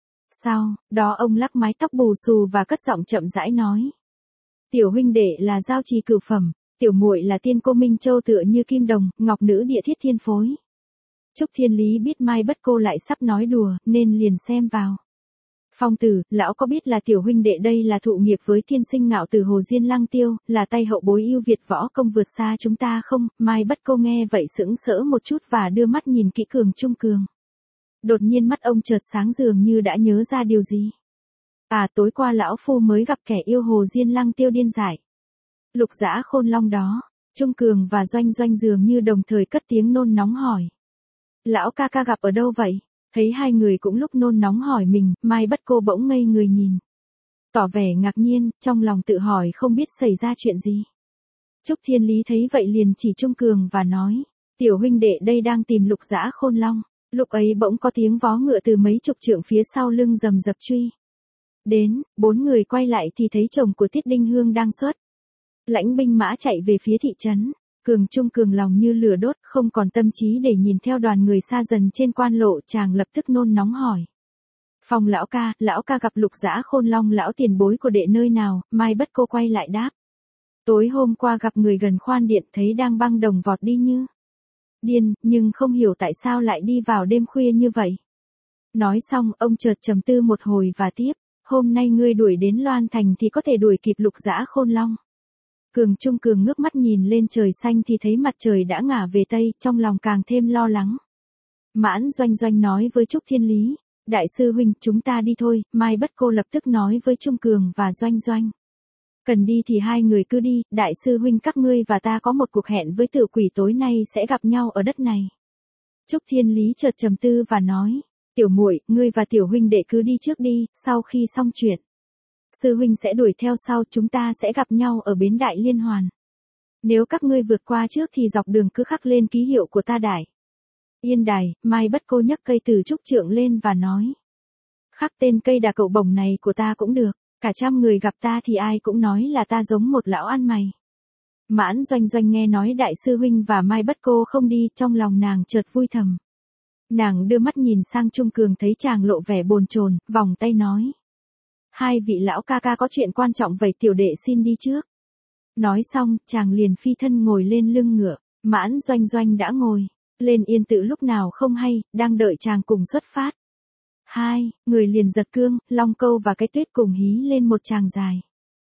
Sao, đó ông lắc mái tóc bù xù và cất giọng chậm rãi nói. Tiểu huynh đệ là giao trì cửu phẩm, tiểu muội là tiên cô Minh Châu tựa như kim đồng, ngọc nữ địa thiết thiên phối. Trúc Thiên Lý biết Mai Bất Cô lại sắp nói đùa, nên liền xem vào. Phong tử, lão có biết là tiểu huynh đệ đây là thụ nghiệp với thiên sinh ngạo tử Hồ Diên Lăng Tiêu, là tay hậu bối yêu Việt võ công vượt xa chúng ta không? Mai Bất Cô nghe vậy sững sỡ một chút và đưa mắt nhìn kỹ Cường Trung Cường. Đột nhiên mắt ông chợt sáng dường như đã nhớ ra điều gì. À, tối qua lão phu mới gặp kẻ yêu Hồ Diên Lăng Tiêu điên dại. Lục Dã Khôn Long đó. Trung Cường và Doanh Doanh dường như đồng thời cất tiếng nôn nóng hỏi. Lão ca ca gặp ở đâu vậy? Thấy hai người cũng lúc nôn nóng hỏi mình, Mai Bất Cô bỗng ngây người nhìn. Tỏ vẻ ngạc nhiên, trong lòng tự hỏi không biết xảy ra chuyện gì. Trúc Thiên Lý thấy vậy liền chỉ Trung Cường và nói. Tiểu huynh đệ đây đang tìm Lục Dã Khôn Long. Lúc ấy bỗng có tiếng vó ngựa từ mấy chục trượng phía sau lưng rầm rập truy. Đến, bốn người quay lại thì thấy chồng của Tiết Đinh Hương đang xuất lãnh binh mã chạy về phía thị trấn. Cường Trung Cường lòng như lửa đốt, không còn tâm trí để nhìn theo đoàn người xa dần trên quan lộ, chàng lập tức nôn nóng hỏi. Phong lão ca, lão ca gặp Lục Dã Khôn Long lão tiền bối của đệ nơi nào? Mai Bất Cô quay lại đáp. Tối hôm qua gặp người gần khoan điện, thấy đang băng đồng vọt đi như điên, nhưng không hiểu tại sao lại đi vào đêm khuya như vậy. Nói xong, ông chợt trầm tư một hồi và tiếp. Hôm nay ngươi đuổi đến Loan Thành thì có thể đuổi kịp Lục Dã Khôn Long. Cường Trung Cường ngước mắt nhìn lên trời xanh thì thấy mặt trời đã ngả về tây, trong lòng càng thêm lo lắng. Mãn Doanh Doanh nói với Trúc Thiên Lý. Đại sư huynh, chúng ta đi thôi. Mai Bất Cô lập tức nói với Trung Cường và Doanh Doanh. Cần đi thì hai người cứ đi, đại sư huynh các ngươi và ta có một cuộc hẹn với Tử Quỷ tối nay sẽ gặp nhau ở đất này. Trúc Thiên Lý chợt trầm tư và nói. Tiểu muội, ngươi và tiểu huynh đệ cứ đi trước đi, sau khi xong chuyện. Sư huynh sẽ đuổi theo sau, chúng ta sẽ gặp nhau ở bến Đại Liên Hoàn. Nếu các ngươi vượt qua trước thì dọc đường cứ khắc lên ký hiệu của ta Đại Yên Đài. Mai Bất Cô nhấc cây từ trúc trượng lên và nói. Khắc tên cây đà cậu bổng này của ta cũng được, cả trăm người gặp ta thì ai cũng nói là ta giống một lão ăn mày. Mãn Doanh Doanh nghe nói đại sư huynh và Mai Bất Cô không đi, trong lòng nàng chợt vui thầm. Nàng đưa mắt nhìn sang Trung Cường thấy chàng lộ vẻ bồn chồn, vòng tay nói. Hai vị lão ca ca có chuyện quan trọng vậy tiểu đệ xin đi trước. Nói xong, chàng liền phi thân ngồi lên lưng ngựa. Mãn Doanh Doanh đã ngồi lên yên tự lúc nào không hay, đang đợi chàng cùng xuất phát. Hai người liền giật cương, Long Câu và Cái Tuyết cùng hí lên một tràng dài.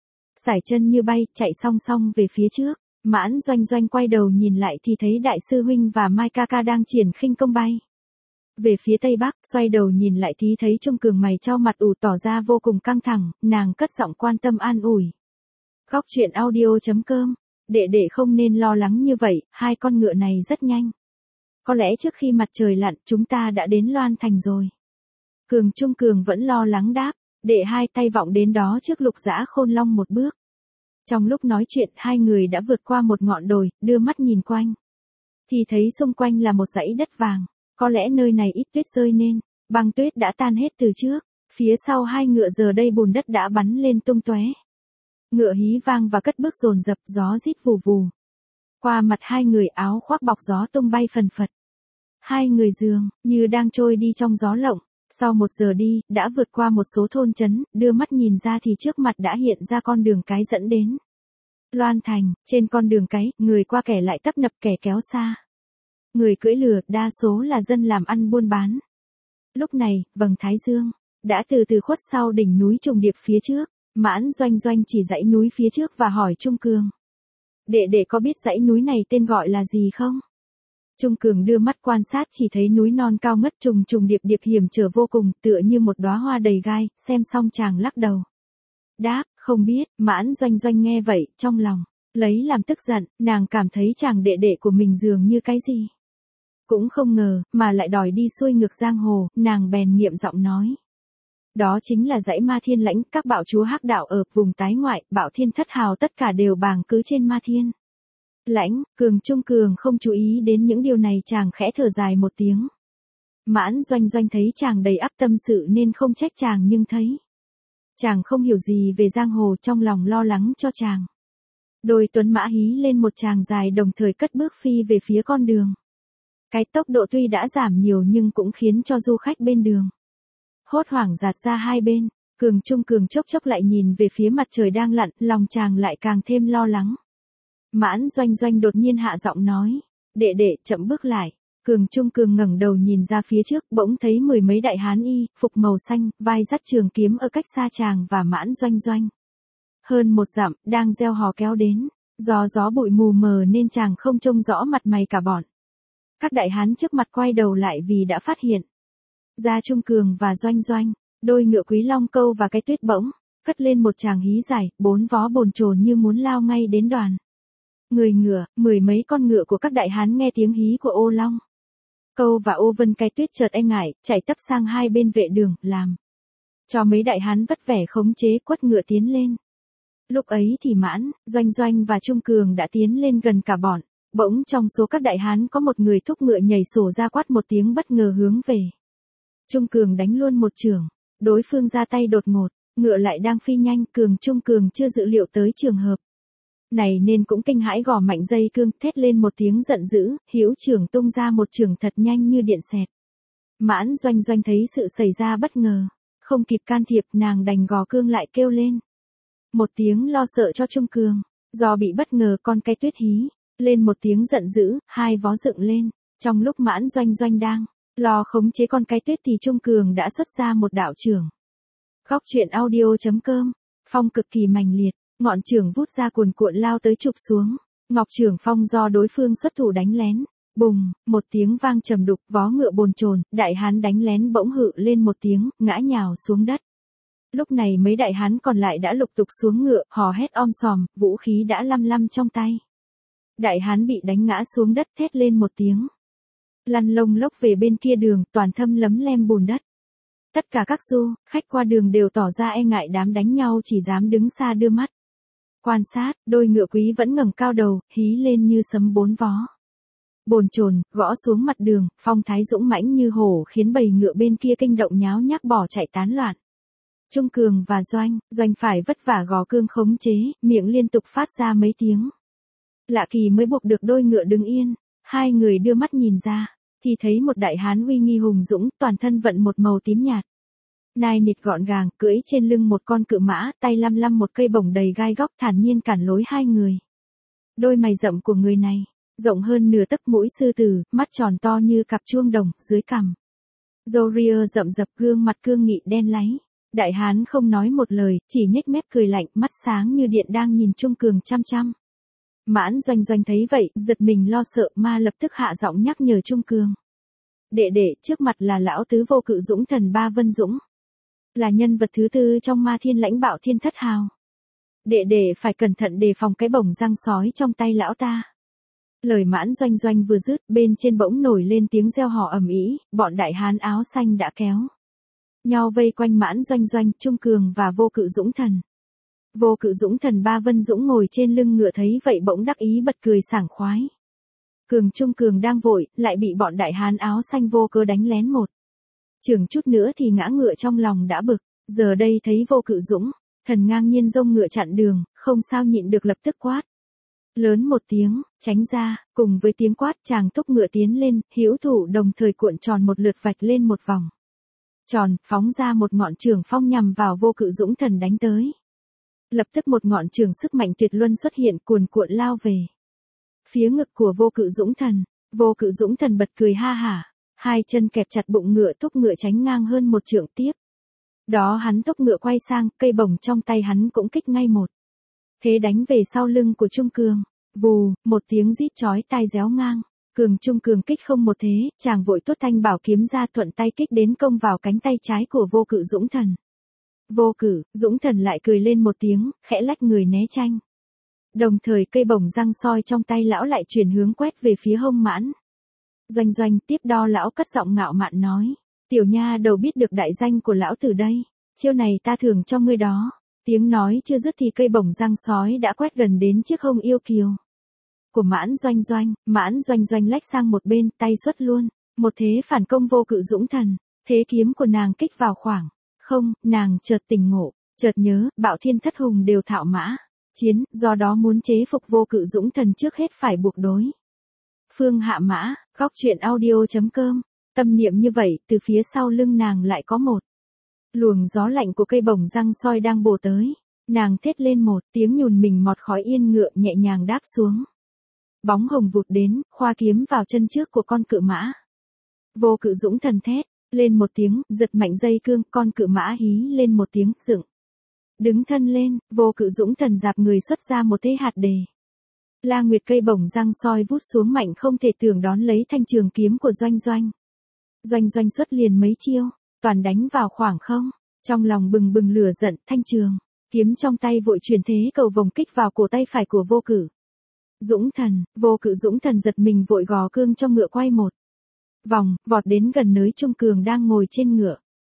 Sải chân như bay, chạy song song về phía trước. Mãn Doanh Doanh quay đầu nhìn lại thì thấy đại sư huynh và Mai ca ca đang triển khinh công bay về phía tây bắc. Xoay đầu nhìn lại thì thấy Trung Cường mày cho mặt ủ tỏ ra vô cùng căng thẳng, nàng cất giọng quan tâm an ủi. Góc truyện audio chấm com. Đệ đệ không nên lo lắng như vậy, hai con ngựa này rất nhanh. Có lẽ trước khi mặt trời lặn chúng ta đã đến Loan Thành rồi. Cường Trung Cường vẫn lo lắng đáp. Đệ hai tay vọng đến đó trước Lục Dã Khôn Long một bước. Trong lúc nói chuyện hai người đã vượt qua một ngọn đồi, đưa mắt nhìn quanh. Thì thấy xung quanh là một dãy đất vàng. Có lẽ nơi này ít tuyết rơi nên băng tuyết đã tan hết từ trước. Phía sau hai ngựa giờ đây bùn đất đã bắn lên tung tóe. Ngựa hí vang và cất bước dồn dập, gió rít vù vù. Qua mặt hai người áo khoác bọc gió tung bay phần phật. Hai người dường như đang trôi đi trong gió lộng. Sau một giờ đi, đã vượt qua một số thôn trấn, đưa mắt nhìn ra thì trước mặt đã hiện ra con đường cái dẫn đến Loan Thành. Trên con đường cái, người qua kẻ lại tấp nập, kẻ kéo xa. Người cưỡi lừa, đa số là dân làm ăn buôn bán. Lúc này, vầng thái dương đã từ từ khuất sau đỉnh núi trùng điệp phía trước. Mãn Doanh Doanh chỉ dãy núi phía trước và hỏi Trung Cường. Đệ đệ có biết dãy núi này tên gọi là gì không? Trung Cường đưa mắt quan sát chỉ thấy núi non cao ngất trùng trùng điệp điệp hiểm trở vô cùng, tựa như một đóa hoa đầy gai. Xem xong chàng lắc đầu. Đáp, không biết. Mãn Doanh Doanh nghe vậy, trong lòng lấy làm tức giận, nàng cảm thấy chàng đệ đệ của mình dường như cái gì cũng không ngờ, mà lại đòi đi xuôi ngược giang hồ. Nàng bèn nghiệm giọng nói. Đó chính là dãy Ma Thiên Lãnh, các bạo chúa hắc đạo ở vùng tái ngoại, Bạo Thiên Thất Hào tất cả đều bàng cứ trên Ma Thiên Lãnh. Cường Trung Cường không chú ý đến những điều này, chàng khẽ thở dài một tiếng. Mãn Doanh Doanh thấy chàng đầy ắp tâm sự nên không trách chàng nhưng thấy chàng không hiểu gì về giang hồ, trong lòng lo lắng cho chàng. Đôi tuấn mã hí lên một tràng dài đồng thời cất bước phi về phía con đường. Cái tốc độ tuy đã giảm nhiều nhưng cũng khiến cho du khách bên đường hốt hoảng dạt ra hai bên. Cường Trung Cường chốc chốc lại nhìn về phía mặt trời đang lặn, lòng chàng lại càng thêm lo lắng. Mãn Doanh Doanh đột nhiên hạ giọng nói, đệ đệ chậm bước lại. Cường Trung Cường ngẩng đầu nhìn ra phía trước, bỗng thấy mười mấy đại hán y, phục màu xanh, vai dắt trường kiếm ở cách xa chàng và Mãn Doanh Doanh. Hơn một dặm, đang gieo hò kéo đến, do gió bụi mù mờ nên chàng không trông rõ mặt mày cả bọn. Các đại hán trước mặt quay đầu lại vì đã phát hiện ra Trung Cường và Doanh Doanh, đôi ngựa Quý Long Câu và cái Tuyết bỗng cất lên một tràng hí dài, bốn vó bồn chồn như muốn lao ngay đến đoàn. Người ngựa, mười mấy con ngựa của các đại hán nghe tiếng hí của Ô Long Câu và Ô Vân cái Tuyết chợt e ngại, chạy tấp sang hai bên vệ đường, làm cho mấy đại hán vất vẻ khống chế quất ngựa tiến lên. Lúc ấy thì Mãn, Doanh Doanh và Trung Cường đã tiến lên gần cả bọn, bỗng trong số các đại hán có một người thúc ngựa nhảy sổ ra quát một tiếng bất ngờ hướng về. Trung Cường đánh luôn một chưởng, đối phương ra tay đột ngột, ngựa lại đang phi nhanh, Cường Trung Cường chưa dự liệu tới trường hợp này nên cũng kinh hãi gò mạnh dây cương, thét lên một tiếng giận dữ, hữu chưởng tung ra một chưởng thật nhanh như điện xẹt. Mãn Doanh Doanh thấy sự xảy ra bất ngờ, không kịp can thiệp, nàng đành gò cương lại kêu lên một tiếng lo sợ cho Trung Cường, do bị bất ngờ con cái Tuyết hí lên một tiếng giận dữ, hai vó dựng lên. Trong lúc Mãn Doanh Doanh đang lo khống chế con cái Tuyết thì Trung Cường đã xuất ra một đạo chưởng. Góc truyện audio chấm com, phong cực kỳ mạnh liệt, ngọn chưởng vút ra cuồn cuộn lao tới chụp xuống. Ngọc chưởng phong do đối phương xuất thủ đánh lén, bùng, một tiếng vang trầm đục, vó ngựa bồn chồn, đại hán đánh lén bỗng hự lên một tiếng, ngã nhào xuống đất. Lúc này mấy đại hán còn lại đã lục tục xuống ngựa, hò hét om sòm, vũ khí đã lăm lăm trong tay. Đại hán bị đánh ngã xuống đất thét lên một tiếng, lăn lông lốc về bên kia đường, toàn thâm lấm lem bùn đất. Tất cả các du khách qua đường đều tỏ ra e ngại đám đánh nhau, chỉ dám đứng xa đưa mắt quan sát. Đôi ngựa Quý vẫn ngẩng cao đầu, hí lên như sấm bốn vó bồn chồn, gõ xuống mặt đường, phong thái dũng mãnh như hổ khiến bầy ngựa bên kia kinh động nháo nhác bỏ chạy tán loạn. Trung Cường và Doanh, Doanh phải vất vả gò cương khống chế, miệng liên tục phát ra mấy tiếng lạ kỳ mới buộc được đôi ngựa đứng yên. Hai người đưa mắt nhìn ra, thì thấy một đại hán uy nghi hùng dũng, toàn thân vận một màu tím nhạt, nai nịt gọn gàng, cưỡi trên lưng một con cự mã, tay lăm lăm một cây bổng đầy gai góc, thản nhiên cản lối hai người. Đôi mày rậm của người này rộng hơn nửa tấc, mũi sư tử, mắt tròn to như cặp chuông đồng, dưới cằm râu ria rậm rập, gương mặt cương nghị đen láy. Đại hán không nói một lời, chỉ nhếch mép cười lạnh, mắt sáng như điện đang nhìn Trung Cường chăm chăm. Mãn Doanh Doanh thấy vậy, giật mình lo sợ, ma lập tức hạ giọng nhắc nhở Trung Cường. Đệ đệ, trước mặt là lão tứ Vô Cự Dũng Thần Ba Vân Dũng, là nhân vật thứ tư trong Ma Thiên Lãnh Bạo Thiên Thất Hào. Đệ đệ phải cẩn thận đề phòng cái bổng răng sói trong tay lão ta. Lời Mãn Doanh Doanh vừa dứt, bên trên bỗng nổi lên tiếng reo hò ầm ĩ, bọn đại hán áo xanh đã kéo nhau vây quanh Mãn Doanh Doanh, Trung Cường và Vô Cự Dũng Thần. Vô Cự Dũng Thần Ba Vân Dũng ngồi trên lưng ngựa thấy vậy bỗng đắc ý bật cười sảng khoái. Cường Trung Cường đang vội, lại bị bọn đại hán áo xanh vô cớ đánh lén một chừng chút nữa thì ngã ngựa, trong lòng đã bực, giờ đây thấy Vô Cự Dũng Thần ngang nhiên dông ngựa chặn đường, không sao nhịn được lập tức quát lớn một tiếng, tránh ra. Cùng với tiếng quát, chàng thúc ngựa tiến lên, hữu thủ đồng thời cuộn tròn một lượt vạch lên một vòng tròn, phóng ra một ngọn chưởng phong nhằm vào Vô Cự Dũng Thần đánh tới. Lập tức một ngọn chưởng sức mạnh tuyệt luân xuất hiện, cuồn cuộn lao về phía ngực của Vô Cự Dũng Thần. Vô Cự Dũng Thần bật cười ha hả, hai chân kẹp chặt bụng ngựa, thúc ngựa tránh ngang hơn một trượng tiếp. Đó hắn thúc ngựa quay sang, cây bổng trong tay hắn cũng kích ngay một thế đánh về sau lưng của Trung Cường. Vù, một tiếng rít chói tai réo ngang. Cường Trung Cường kích không một thế, chàng vội tuốt thanh bảo kiếm ra, thuận tay kích đến công vào cánh tay trái của Vô Cự Dũng Thần. Vô Cự Dũng Thần lại cười lên một tiếng, khẽ lách người né tranh. Đồng thời cây bổng răng soi trong tay lão lại chuyển hướng quét về phía hông Mãn Doanh Doanh. Tiếp đó lão cất giọng ngạo mạn nói, tiểu nha đầu biết được đại danh của lão từ đây, chiêu này ta thưởng cho ngươi đó. Tiếng nói chưa dứt thì cây bổng răng sói đã quét gần đến chiếc hông yêu kiều của Mãn Doanh Doanh. Mãn Doanh Doanh lách sang một bên, tay xuất luôn Một thế phản công vô cự dũng thần, thế kiếm của nàng kích vào khoảng. Không, nàng chợt tỉnh ngộ, chợt nhớ, bạo thiên thất hùng đều thạo mã. Chiến, do đó muốn chế phục vô cự dũng thần trước hết phải buộc đối. Phương hạ mã, góc truyện audio.com. Tâm niệm như vậy, từ phía sau lưng nàng lại có một luồng gió lạnh của cây bổng răng soi đang bổ tới. Nàng thét lên một tiếng nhùn mình mọt khói yên ngựa nhẹ nhàng đáp xuống. Bóng hồng vụt đến, khoa kiếm vào chân trước của con cự mã. Vô cự dũng thần thét lên một tiếng, giật mạnh dây cương, con cự mã hí lên một tiếng, dựng. Đứng thân lên, vô cự dũng thần dạp người xuất ra một thế hạt đề. La Nguyệt cây bổng răng soi vút xuống mạnh không thể tưởng đón lấy thanh trường kiếm của Doanh Doanh. Doanh Doanh xuất liền mấy chiêu, toàn đánh vào khoảng không. Trong lòng bừng bừng lửa giận, thanh trường kiếm trong tay vội chuyển thế cầu vòng kích vào cổ tay phải của vô cự dũng thần. Vô cự dũng thần giật mình vội gò cương cho ngựa quay một vòng, vọt đến gần nơi Trung Cường đang ngồi trên ngựa.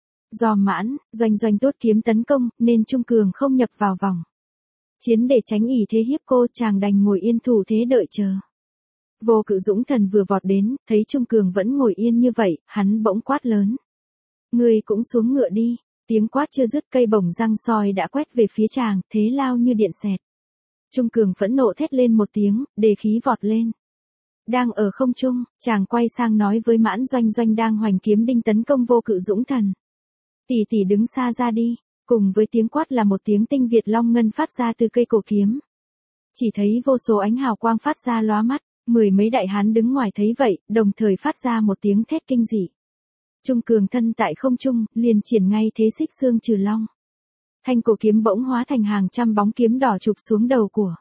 Do mãn, Doanh Doanh tốt kiếm tấn công, nên Trung Cường không nhập vào vòng chiến để tránh ỷ thế hiếp cô, chàng đành ngồi yên thủ thế đợi chờ. Vô cự dũng thần vừa vọt đến, thấy Trung Cường vẫn ngồi yên như vậy, hắn bỗng quát lớn. Ngươi cũng xuống ngựa đi. Tiếng quát chưa dứt, cây bổng răng soi đã quét về phía chàng, thế lao như điện xẹt. Trung Cường phẫn nộ thét lên một tiếng, đề khí vọt lên. Đang ở không trung, chàng quay sang nói với Mãn Doanh Doanh đang hoành kiếm đinh tấn công vô cự dũng thần. Tỷ tỷ đứng xa ra đi. Cùng với tiếng quát là một tiếng tinh Việt long ngân phát ra từ cây cổ kiếm. Chỉ thấy vô số ánh hào quang phát ra lóa mắt, mười mấy đại hán đứng ngoài thấy vậy, đồng thời phát ra một tiếng thét kinh dị. Trung Cường thân tại không trung, liền triển ngay thế xích xương trừ long. Thanh cổ kiếm bỗng hóa thành hàng trăm bóng kiếm đỏ chụp xuống đầu của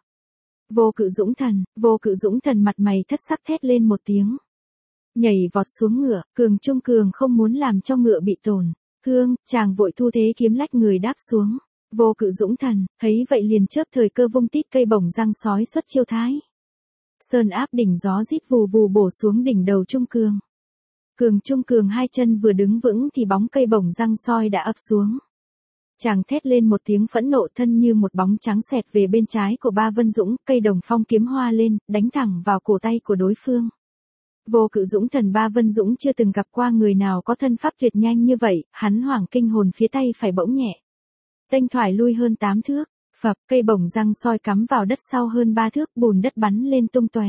vô cự dũng thần. Vô cự dũng thần mặt mày thất sắc thét lên một tiếng, nhảy vọt xuống ngựa. Cường Trung Cường không muốn làm cho ngựa bị tổn thương, chàng vội thu thế kiếm lách người đáp xuống. Vô cự dũng thần thấy vậy liền chớp thời cơ vung tít cây bổng răng sói xuất chiêu thái sơn áp đỉnh, gió rít vù vù bổ xuống đỉnh đầu Trung Cường. Cường Trung Cường hai chân vừa đứng vững thì bóng cây bổng răng soi đã ập xuống. Chàng thét lên một tiếng phẫn nộ, thân như một bóng trắng xẹt về bên trái của Ba Vân Dũng, cây đồng phong kiếm hoa lên, đánh thẳng vào cổ tay của đối phương. Vô cự dũng thần Ba Vân Dũng chưa từng gặp qua người nào có thân pháp tuyệt nhanh như vậy, hắn hoảng kinh hồn, phía tay phải bỗng nhẹ tênh thoải lui hơn tám thước, phập, cây bổng răng soi cắm vào đất sau hơn ba thước, bùn đất bắn lên tung tóe.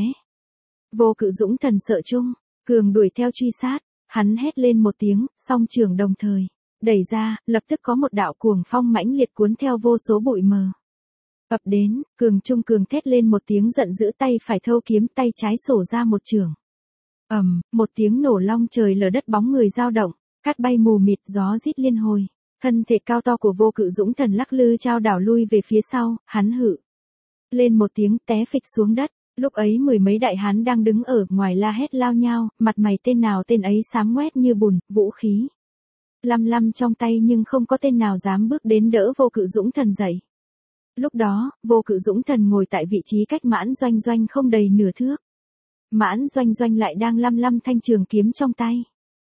Vô cự dũng thần sợ Trung Cường đuổi theo truy sát, hắn hét lên một tiếng, song trường đồng thời đẩy ra, lập tức có một đạo cuồng phong mãnh liệt cuốn theo vô số bụi mờ ập đến. Cường Trung Cường thét lên một tiếng giận dữ, tay phải thâu kiếm, tay trái sổ ra một chưởng. Ầm, một tiếng nổ long trời lở đất, bóng người dao động, cát bay mù mịt, gió rít liên hồi. Thân thể cao to của vô cự dũng thần lắc lư chao đảo lui về phía sau, hắn hự lên một tiếng té phịch xuống đất. Lúc ấy mười mấy đại hán đang đứng ở ngoài la hét lao nhau, mặt mày tên nào tên ấy xám ngoét như bùn, vũ khí lăm lăm trong tay, nhưng không có tên nào dám bước đến đỡ vô cự dũng thần dậy. Lúc đó, vô cự dũng thần ngồi tại vị trí cách Mãn Doanh Doanh không đầy nửa thước. Mãn Doanh Doanh lại đang lăm lăm thanh trường kiếm trong tay.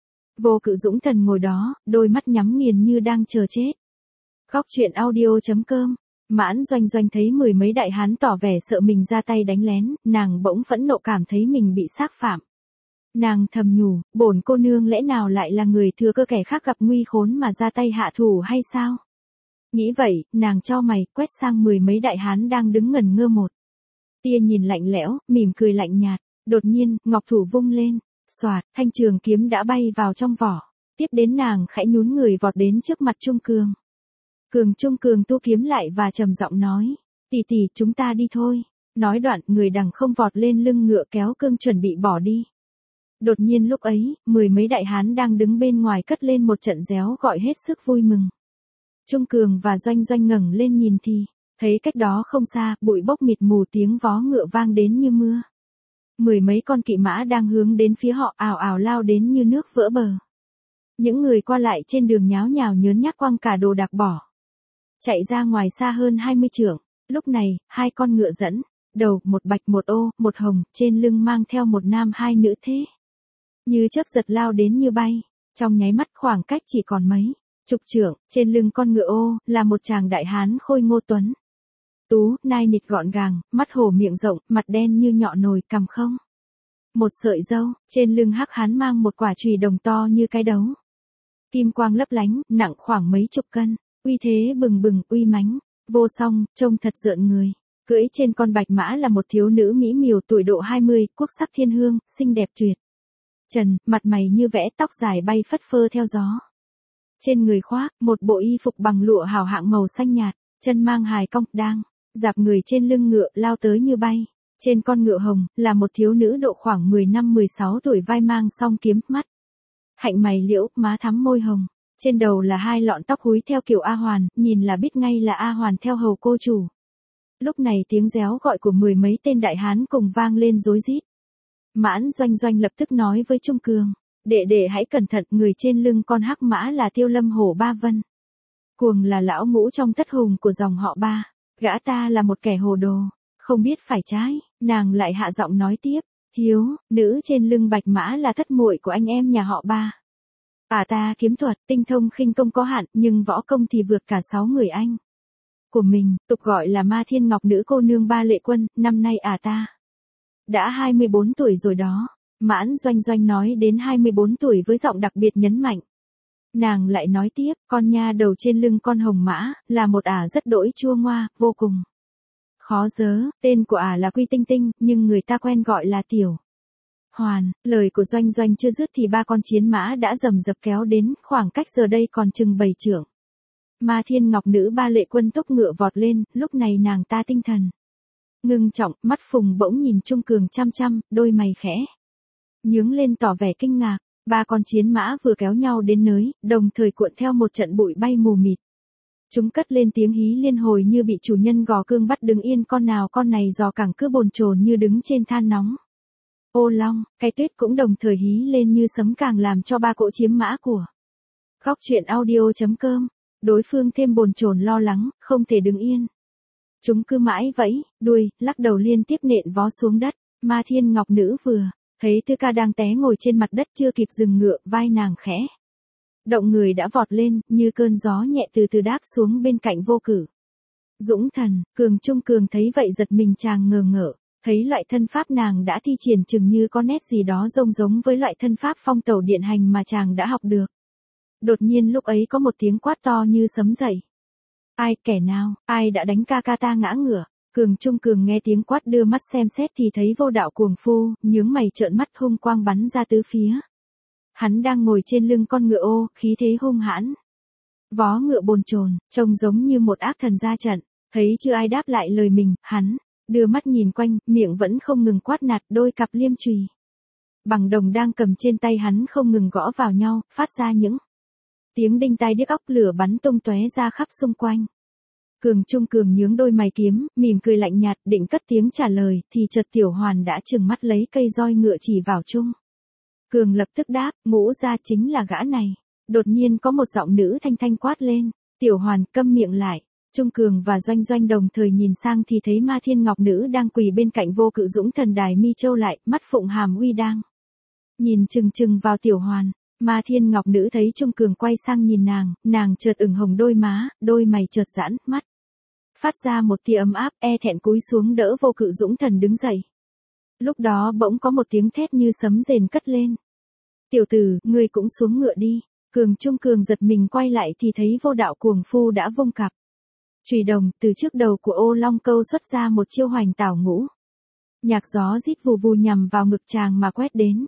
Vô cự dũng thần ngồi đó, đôi mắt nhắm nghiền như đang chờ chết. Góc truyện audio.com. Mãn Doanh Doanh thấy mười mấy đại hán tỏ vẻ sợ mình ra tay đánh lén, nàng bỗng phẫn nộ, cảm thấy mình bị xác phạm. Nàng thầm nhủ, bổn cô nương lẽ nào lại là người thừa cơ kẻ khác gặp nguy khốn mà ra tay hạ thủ hay sao? Nghĩ vậy, nàng chau mày, quét sang mười mấy đại hán đang đứng ngẩn ngơ một tia nhìn lạnh lẽo, mỉm cười lạnh nhạt. Đột nhiên, ngọc thủ vung lên, xoạt, thanh trường kiếm đã bay vào trong vỏ. Tiếp đến nàng khẽ nhún người vọt đến trước mặt Trung Cường. Cường Trung Cường tu kiếm lại và trầm giọng nói, tỷ tỷ, chúng ta đi thôi. Nói đoạn, người đằng không vọt lên lưng ngựa kéo cương chuẩn bị bỏ đi. Đột nhiên lúc ấy, mười mấy đại hán đang đứng bên ngoài cất lên một trận réo gọi hết sức vui mừng. Trung Cường và Doanh Doanh ngẩng lên nhìn thì, thấy cách đó không xa, bụi bốc mịt mù, tiếng vó ngựa vang đến như mưa. Mười mấy con kỵ mã đang hướng đến phía họ, ào ào lao đến như nước vỡ bờ. Những người qua lại trên đường nháo nhào nhớn nhác quăng cả đồ đạc bỏ chạy ra ngoài xa hơn hai mươi trượng. Lúc này, hai con ngựa dẫn đầu, một bạch một ô, một hồng, trên lưng mang theo một nam hai nữ thế. Như chớp giật lao đến như bay, trong nháy mắt khoảng cách chỉ còn mấy chục trượng, trên lưng con ngựa ô, là một chàng đại hán khôi ngô tuấn tú, nai nịt gọn gàng, mắt hổ miệng rộng, mặt đen như nhọ nồi, cằm không một sợi dâu, trên lưng hắc hán mang một quả chùy đồng to như cái đấu. Kim quang lấp lánh, nặng khoảng mấy chục cân, uy thế bừng bừng, uy mãnh, vô song, trông thật rợn người. Cưỡi trên con bạch mã là một thiếu nữ mỹ miều tuổi độ hai mươi, quốc sắc thiên hương, xinh đẹp tuyệt trần, mặt mày như vẽ, tóc dài bay phất phơ theo gió. Trên người khoác một bộ y phục bằng lụa hào hạng màu xanh nhạt, chân mang hài cong, đang dạp người trên lưng ngựa lao tới như bay. Trên con ngựa hồng là một thiếu nữ độ khoảng mười lăm mười sáu tuổi, vai mang song kiếm, mắt hạnh mày liễu, má thắm môi hồng. Trên đầu là hai lọn tóc húi theo kiểu A Hoàn, nhìn là biết ngay là A Hoàn theo hầu cô chủ. Lúc này tiếng réo gọi của mười mấy tên đại hán cùng vang lên rối rít. Mãn Doanh Doanh lập tức nói với Trung Cường, đệ đệ hãy cẩn thận, người trên lưng con hắc mã là Tiêu Lâm Hổ Ba Vân. Cuồng là lão ngũ trong thất hùng của dòng họ Ba, gã ta là một kẻ hồ đồ, không biết phải trái. Nàng lại hạ giọng nói tiếp, Hiếu, nữ trên lưng bạch mã là thất muội của anh em nhà họ Ba. À ta kiếm thuật, tinh thông khinh công có hạn, nhưng võ công thì vượt cả sáu người anh của mình, tục gọi là Ma Thiên Ngọc nữ cô nương Ba Lệ Quân, năm nay à ta đã hai mươi bốn tuổi rồi đó. Mãn Doanh Doanh nói đến hai mươi bốn tuổi với giọng đặc biệt nhấn mạnh. Nàng lại nói tiếp, con nha đầu trên lưng con hồng mã, là một ả rất đỗi chua ngoa, vô cùng khó dớ, tên của ả là Quy Tinh Tinh, nhưng người ta quen gọi là Tiểu Hoàn. Lời của Doanh Doanh chưa dứt thì ba con chiến mã đã rầm rập kéo đến, khoảng cách giờ đây còn chừng bảy trượng. Ma Thiên Ngọc nữ Ba Lệ Quân tốc ngựa vọt lên, lúc này nàng ta tinh thần ngưng trọng, mắt phùng bỗng nhìn Trung Cường chăm chăm, đôi mày khẽ nhướng lên tỏ vẻ kinh ngạc. Ba con chiến mã vừa kéo nhau đến nơi, đồng thời cuộn theo một trận bụi bay mù mịt. Chúng cất lên tiếng hí liên hồi như bị chủ nhân gò cương bắt đứng yên, con nào con này dò cẳng cứ bồn chồn như đứng trên than nóng. Ô Long, cái tuyết cũng đồng thời hí lên như sấm, càng làm cho ba cỗ chiếm mã của Góc truyện audio.com, đối phương thêm bồn chồn lo lắng, không thể đứng yên. Chúng cứ mãi vẫy đuôi, lắc đầu liên tiếp nện vó xuống đất. Ma Thiên Ngọc nữ vừa thấy Tư Ca đang té ngồi trên mặt đất chưa kịp dừng ngựa, vai nàng khẽ động, người đã vọt lên, như cơn gió nhẹ từ từ đáp xuống bên cạnh Vô Cử Dũng Thần. Cường Trung Cường thấy vậy giật mình, chàng ngờ ngợ, thấy loại thân pháp nàng đã thi triển chừng như có nét gì đó giống giống với loại thân pháp phong tẩu điện hành mà chàng đã học được. Đột nhiên lúc ấy có một tiếng quát to như sấm dậy. Ai, kẻ nào, ai đã đánh ca ca ta ngã ngửa? Cường Trung Cường nghe tiếng quát đưa mắt xem xét thì thấy Vô Đạo cuồng phu, nhướng mày trợn mắt, hung quang bắn ra tứ phía. Hắn đang ngồi trên lưng con ngựa ô, khí thế hung hãn. Vó ngựa bồn chồn, trông giống như một ác thần ra trận. Thấy chưa ai đáp lại lời mình, hắn đưa mắt nhìn quanh, miệng vẫn không ngừng quát nạt, đôi cặp liêm chùy bằng đồng đang cầm trên tay hắn không ngừng gõ vào nhau, phát ra những tiếng đinh tai điếc óc, lửa bắn tung tóe ra khắp xung quanh. Cường Trung Cường nhướng đôi mày kiếm, mỉm cười lạnh nhạt, định cất tiếng trả lời, thì chợt Tiểu Hoàn đã trừng mắt lấy cây roi ngựa chỉ vào Trung Cường, lập tức đáp, ngũ ra chính là gã này. Đột nhiên có một giọng nữ thanh thanh quát lên, Tiểu Hoàn, câm miệng lại. Trung Cường và Doanh Doanh đồng thời nhìn sang thì thấy Ma Thiên Ngọc nữ đang quỳ bên cạnh Vô Cự Dũng Thần đài mi châu lại, mắt phụng hàm uy đang nhìn chừng chừng vào Tiểu Hoàn. Ma Thiên Ngọc nữ thấy Trung Cường quay sang nhìn nàng, nàng chợt ửng hồng đôi má, đôi mày chợt giãn, mắt phát ra một tia ấm áp, e thẹn cúi xuống đỡ Vô Cự Dũng Thần đứng dậy. Lúc đó bỗng có một tiếng thét như sấm rền cất lên. Tiểu tử, ngươi cũng xuống ngựa đi. Cường Trung Cường giật mình quay lại thì thấy Vô Đạo cuồng phu đã vung cặp chùy đồng, từ trước đầu của Ô Long Câu xuất ra một chiêu hoành tảo ngũ. Nhạc gió rít vù vù nhằm vào ngực chàng mà quét đến.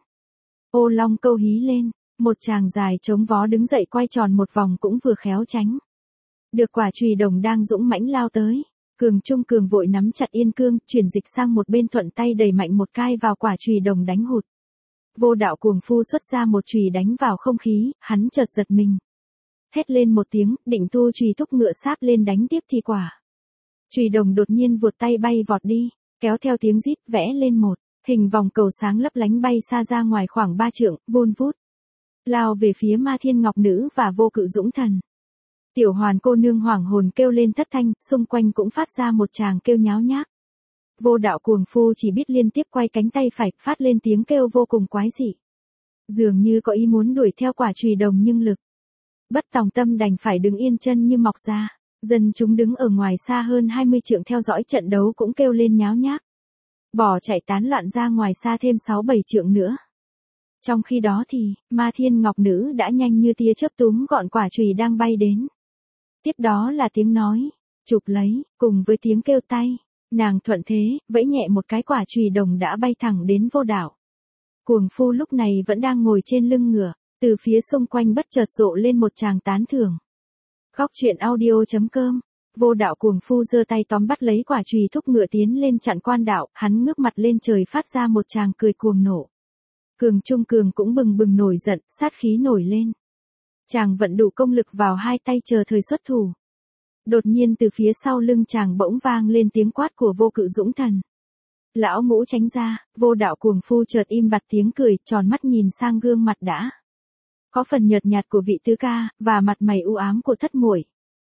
Ô Long Câu hí lên, một chàng dài chống vó đứng dậy quay tròn một vòng cũng vừa khéo tránh được quả chùy đồng đang dũng mãnh lao tới. Cường Trung Cường vội nắm chặt yên cương, chuyển dịch sang một bên, thuận tay đẩy mạnh một cai vào quả chùy đồng đánh hụt. Vô Đạo cuồng phu xuất ra một chùy đánh vào không khí, hắn chợt giật mình, hét lên một tiếng, định thu chùy thúc ngựa sáp lên đánh tiếp thì quả chùy đồng đột nhiên vụt tay bay vọt đi, kéo theo tiếng rít, vẽ lên một hình vòng cầu sáng lấp lánh bay xa ra ngoài khoảng ba trượng, vun vút lao về phía Ma Thiên Ngọc nữ và Vô Cự Dũng Thần. Tiểu Hoàn cô nương hoảng hồn kêu lên thất thanh, xung quanh cũng phát ra một tràng kêu nháo nhác. Vô Đạo cuồng phu chỉ biết liên tiếp quay cánh tay phải, phát lên tiếng kêu vô cùng quái dị. Dường như có ý muốn đuổi theo quả chùy đồng nhưng lực bất tòng tâm, đành phải đứng yên chân như mọc ra. Dân chúng đứng ở ngoài xa hơn hai mươi trượng theo dõi trận đấu cũng kêu lên nháo nhác. bỏ chạy tán loạn ra ngoài xa thêm sáu bảy trượng nữa. Trong khi đó thì, Ma Thiên Ngọc Nữ đã nhanh như tia chớp túm gọn quả chùy đang bay đến. Tiếp đó là tiếng nói, chụp lấy, cùng với tiếng kêu tay, nàng thuận thế, vẫy nhẹ một cái quả chùy đồng đã bay thẳng đến Vô Đạo. Cuồng Phu lúc này vẫn đang ngồi trên lưng ngựa, từ phía xung quanh bất chợt rộ lên một tràng tán thưởng. Góc truyện audio chấm com. Vô Đạo Cuồng Phu giơ tay tóm bắt lấy quả chùy thúc ngựa tiến lên chặn Quan Đạo, hắn ngước mặt lên trời phát ra một tràng cười cuồng nộ. Cường Trung Cường cũng bừng bừng nổi giận, sát khí nổi lên. Chàng vận đủ công lực vào hai tay chờ thời xuất thủ. Đột nhiên từ phía sau lưng chàng bỗng vang lên tiếng quát của Vô Cự Dũng Thần. Lão Ngũ tránh ra, Vô Đạo Cuồng Phu chợt im bặt tiếng cười, tròn mắt nhìn sang gương mặt đã có phần nhợt nhạt của vị tứ ca, và mặt mày u ám của thất muội.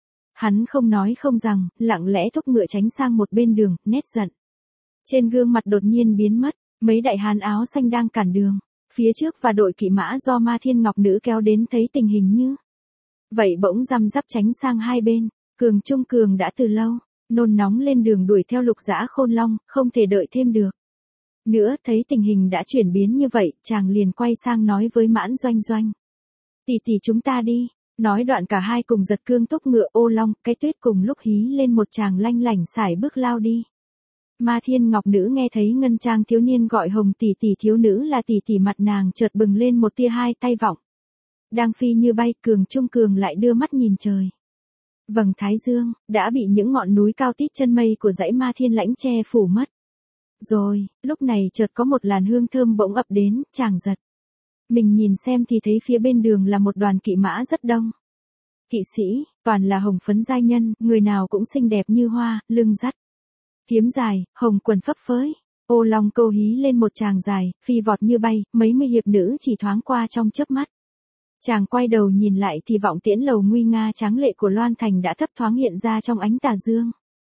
Hắn không nói không rằng, lặng lẽ thúc ngựa tránh sang một bên đường, nét giận trên gương mặt đột nhiên biến mất. Mấy đại hán áo xanh đang cản đường phía trước và đội kỵ mã do Ma Thiên Ngọc Nữ kéo đến thấy tình hình như vậy bỗng răm rắp tránh sang hai bên. Cường Trung Cường đã từ lâu nôn nóng lên đường đuổi theo Lục Dã Khôn Long, không thể đợi thêm được nữa. Thấy tình hình đã chuyển biến như vậy, chàng liền quay sang nói với Mãn Doanh Doanh, tỷ tỷ chúng ta đi. Nói đoạn cả hai cùng giật cương túc ngựa. Ô Long, Cái Tuyết cùng lúc hí lên một tràng lanh lảnh sải bước lao đi. Ma Thiên Ngọc Nữ nghe thấy ngân trang thiếu niên gọi Hồng tỷ tỷ thiếu nữ là tỷ tỷ, mặt nàng chợt bừng lên một tia hai tay vọng. Đang phi như bay, Cường Trung Cường lại đưa mắt nhìn trời. Vầng thái dương đã bị những ngọn núi cao tít chân mây của dãy Ma Thiên Lãnh che phủ mất. Rồi, lúc này chợt có một làn hương thơm bỗng ập đến, chàng giật mình nhìn xem thì thấy phía bên đường là một đoàn kỵ mã rất đông. Kỵ sĩ, toàn là hồng phấn giai nhân, người nào cũng xinh đẹp như hoa, lưng dắt kiếm dài, hồng quần phấp phới. Ô Long câu hí lên một tràng dài, phi vọt như bay, mấy mươi hiệp nữ chỉ thoáng qua trong chớp mắt. Chàng quay đầu nhìn lại thì vọng tiễn lầu nguy nga tráng lệ của Loan Thành đã thấp thoáng hiện ra trong ánh tà dương.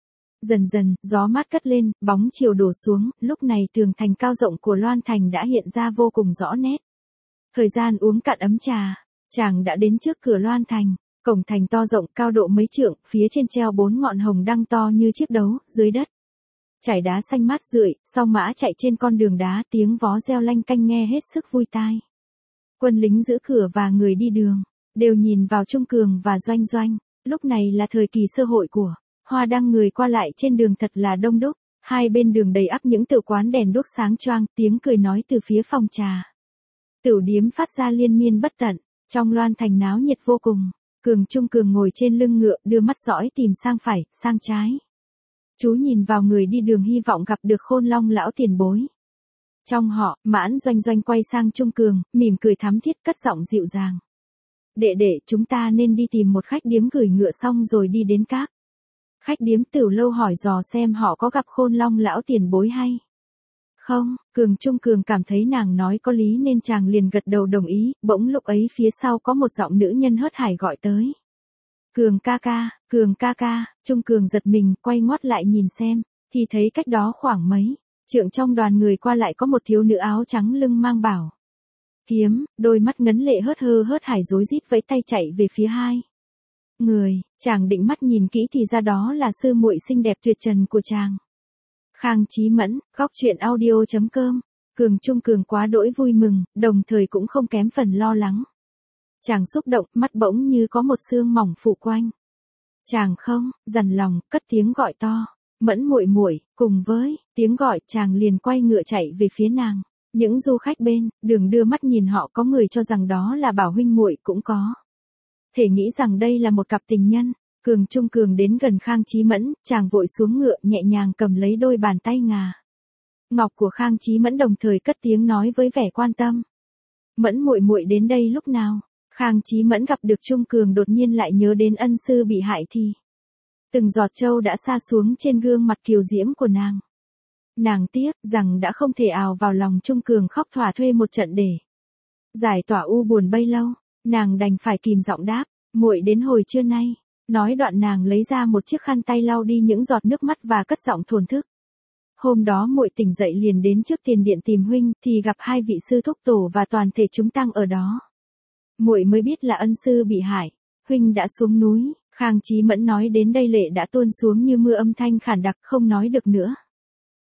Dần dần, gió mát cất lên, bóng chiều đổ xuống, lúc này tường thành cao rộng của Loan Thành đã hiện ra vô cùng rõ nét. Thời gian uống cạn ấm trà, chàng đã đến trước cửa Loan Thành. Cổng thành to rộng, cao độ mấy trượng, phía trên treo bốn ngọn hồng đăng to như chiếc đấu, dưới đất trải đá xanh mát rượi, song mã chạy trên con đường đá, tiếng vó reo lanh canh nghe hết sức vui tai. Quân lính giữ cửa và người đi đường đều nhìn vào Trung Cường và Doanh Doanh. Lúc này là thời kỳ sơ hội của hoa đăng, người qua lại trên đường thật là đông đúc. Hai bên đường đầy ắp những tiểu quán đèn đuốc sáng choang, tiếng cười nói từ phía phòng trà tửu điếm phát ra liên miên bất tận. Trong Loan Thành náo nhiệt vô cùng. Cường Trung Cường ngồi trên lưng ngựa, đưa mắt dõi tìm sang phải, sang trái. Chú nhìn vào người đi đường hy vọng gặp được Khôn Long lão tiền bối. Trong họ, Mãn Doanh Doanh quay sang Trung Cường, mỉm cười thắm thiết, cất giọng dịu dàng. Đệ đệ, chúng ta nên đi tìm một khách điếm gửi ngựa xong rồi đi đến các khách điếm tửu lâu hỏi dò xem họ có gặp Khôn Long lão tiền bối hay không. Cường Trung Cường cảm thấy nàng nói có lý nên chàng liền gật đầu đồng ý. Bỗng lúc ấy phía sau có một giọng nữ nhân hớt hải gọi tới. Cường ca ca, Cường ca ca. Trung Cường giật mình, quay ngoắt lại nhìn xem, thì thấy cách đó khoảng mấy trượng trong đoàn người qua lại có một thiếu nữ áo trắng lưng mang bảo kiếm, đôi mắt ngấn lệ hớt hơ hớt hải rối rít vẫy tay chạy về phía hai người. Chàng định mắt nhìn kỹ thì ra đó là sư muội xinh đẹp tuyệt trần của chàng. Khang Chí Mẫn, góc truyện audio chấm com. Cường Trung Cường quá đỗi vui mừng, đồng thời cũng không kém phần lo lắng. Chàng xúc động, mắt bỗng như có một sương mỏng phủ quanh. Chàng không dằn lòng, cất tiếng gọi to, Mẫn muội muội. Cùng với tiếng gọi, chàng liền quay ngựa chạy về phía nàng. Những du khách bên đường đưa mắt nhìn họ, có người cho rằng đó là Bảo huynh muội, cũng có thể nghĩ rằng đây là một cặp tình nhân. Cường Trung Cường đến gần Khang Chí Mẫn, chàng vội xuống ngựa, nhẹ nhàng cầm lấy đôi bàn tay ngà ngọc của Khang Chí Mẫn, đồng thời cất tiếng nói với vẻ quan tâm. Mẫn muội muội đến đây lúc nào? Khang Chí Mẫn gặp được Trung Cường đột nhiên lại nhớ đến ân sư bị hại thì từng giọt châu đã sa xuống trên gương mặt kiều diễm của nàng. Nàng tiếc rằng đã không thể ào vào lòng Trung Cường khóc thỏa thuê một trận để giải tỏa u buồn bấy lâu. Nàng đành phải kìm giọng đáp, muội đến hồi trưa nay. Nói đoạn nàng lấy ra một chiếc khăn tay lau đi những giọt nước mắt và cất giọng thổn thức. Hôm đó muội tỉnh dậy liền đến trước tiền điện tìm huynh, thì gặp hai vị sư thúc tổ và toàn thể chúng tăng ở đó. Muội mới biết là ân sư bị hại, huynh đã xuống núi. Khang Chí Mẫn nói đến đây lệ đã tuôn xuống như mưa, âm thanh khản đặc không nói được nữa.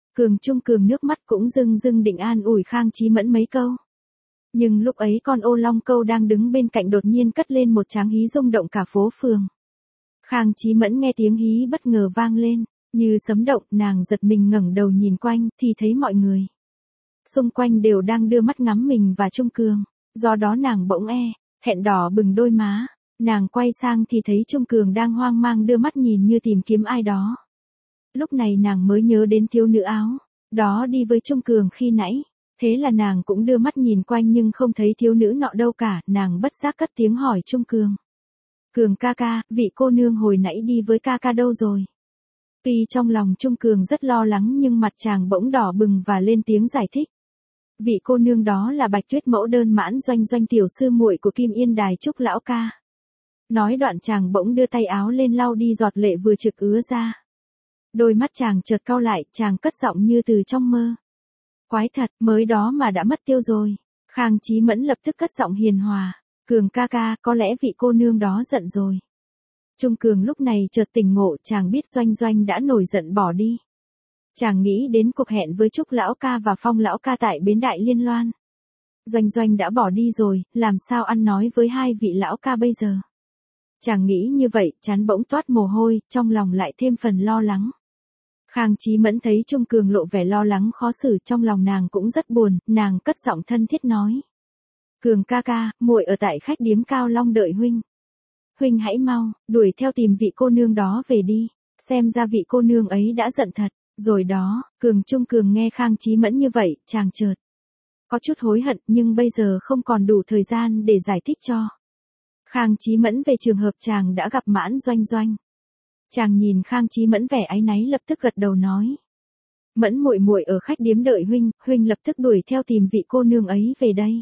Cường Trung Cường nước mắt cũng rưng rưng định an ủi Khang Chí Mẫn mấy câu. Nhưng lúc ấy con ô long câu đang đứng bên cạnh đột nhiên cất lên một tráng hí rung động cả phố phường. Khang Chí Mẫn nghe tiếng hí bất ngờ vang lên, như sấm động, nàng giật mình ngẩng đầu nhìn quanh, thì thấy mọi người xung quanh đều đang đưa mắt ngắm mình và Trung Cường, do đó nàng bỗng e, thẹn đỏ bừng đôi má, nàng quay sang thì thấy Trung Cường đang hoang mang đưa mắt nhìn như tìm kiếm ai đó. Lúc này nàng mới nhớ đến thiếu nữ áo đó đi với Trung Cường khi nãy, thế là nàng cũng đưa mắt nhìn quanh nhưng không thấy thiếu nữ nọ đâu cả, nàng bất giác cất tiếng hỏi Trung Cường. Cường ca ca, vị cô nương hồi nãy đi với ca ca đâu rồi? Tuy trong lòng Trung Cường rất lo lắng nhưng mặt chàng bỗng đỏ bừng và lên tiếng giải thích. Vị cô nương đó là Bạch Tuyết mẫu đơn mãn doanh doanh tiểu sư muội của Kim Yên Đài Trúc lão ca. Nói đoạn chàng bỗng đưa tay áo lên lau đi giọt lệ vừa trực ứa ra. Đôi mắt chàng chợt cau lại, chàng cất giọng như từ trong mơ. Quái thật, mới đó mà đã mất tiêu rồi. Khang Chí Mẫn lập tức cất giọng hiền hòa. Cường ca ca, có lẽ vị cô nương đó giận rồi. Trung Cường lúc này chợt tỉnh ngộ, chàng biết Doanh Doanh đã nổi giận bỏ đi. Chàng nghĩ đến cuộc hẹn với Trúc lão ca và Phong lão ca tại bến Đại Liên Loan. Doanh Doanh đã bỏ đi rồi, làm sao ăn nói với hai vị lão ca bây giờ? Chàng nghĩ như vậy, trán bỗng toát mồ hôi, trong lòng lại thêm phần lo lắng. Khang Chí Mẫn thấy Trung Cường lộ vẻ lo lắng khó xử, trong lòng nàng cũng rất buồn, nàng cất giọng thân thiết nói. Cường ca ca, muội ở tại khách điếm Cao Long đợi huynh. Huynh hãy mau, đuổi theo tìm vị cô nương đó về đi, xem ra vị cô nương ấy đã giận thật, rồi đó. Cường Trung Cường nghe Khang Chí Mẫn như vậy, chàng chợt có chút hối hận nhưng bây giờ không còn đủ thời gian để giải thích cho Khang Chí Mẫn về trường hợp chàng đã gặp Mãn Doanh Doanh. Chàng nhìn Khang Chí Mẫn vẻ áy náy lập tức gật đầu nói. Mẫn muội muội ở khách điếm đợi huynh, huynh lập tức đuổi theo tìm vị cô nương ấy về đây.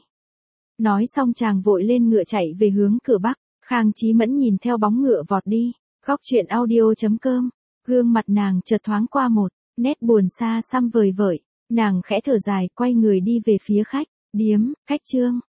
Nói xong chàng vội lên ngựa chạy về hướng cửa bắc, Khang Chí Mẫn nhìn theo bóng ngựa vọt đi. Góc truyện audio chấm com, gương mặt nàng chợt thoáng qua một nét buồn xa xăm vời vợi, nàng khẽ thở dài quay người đi về phía khách điếm. Khách Trương.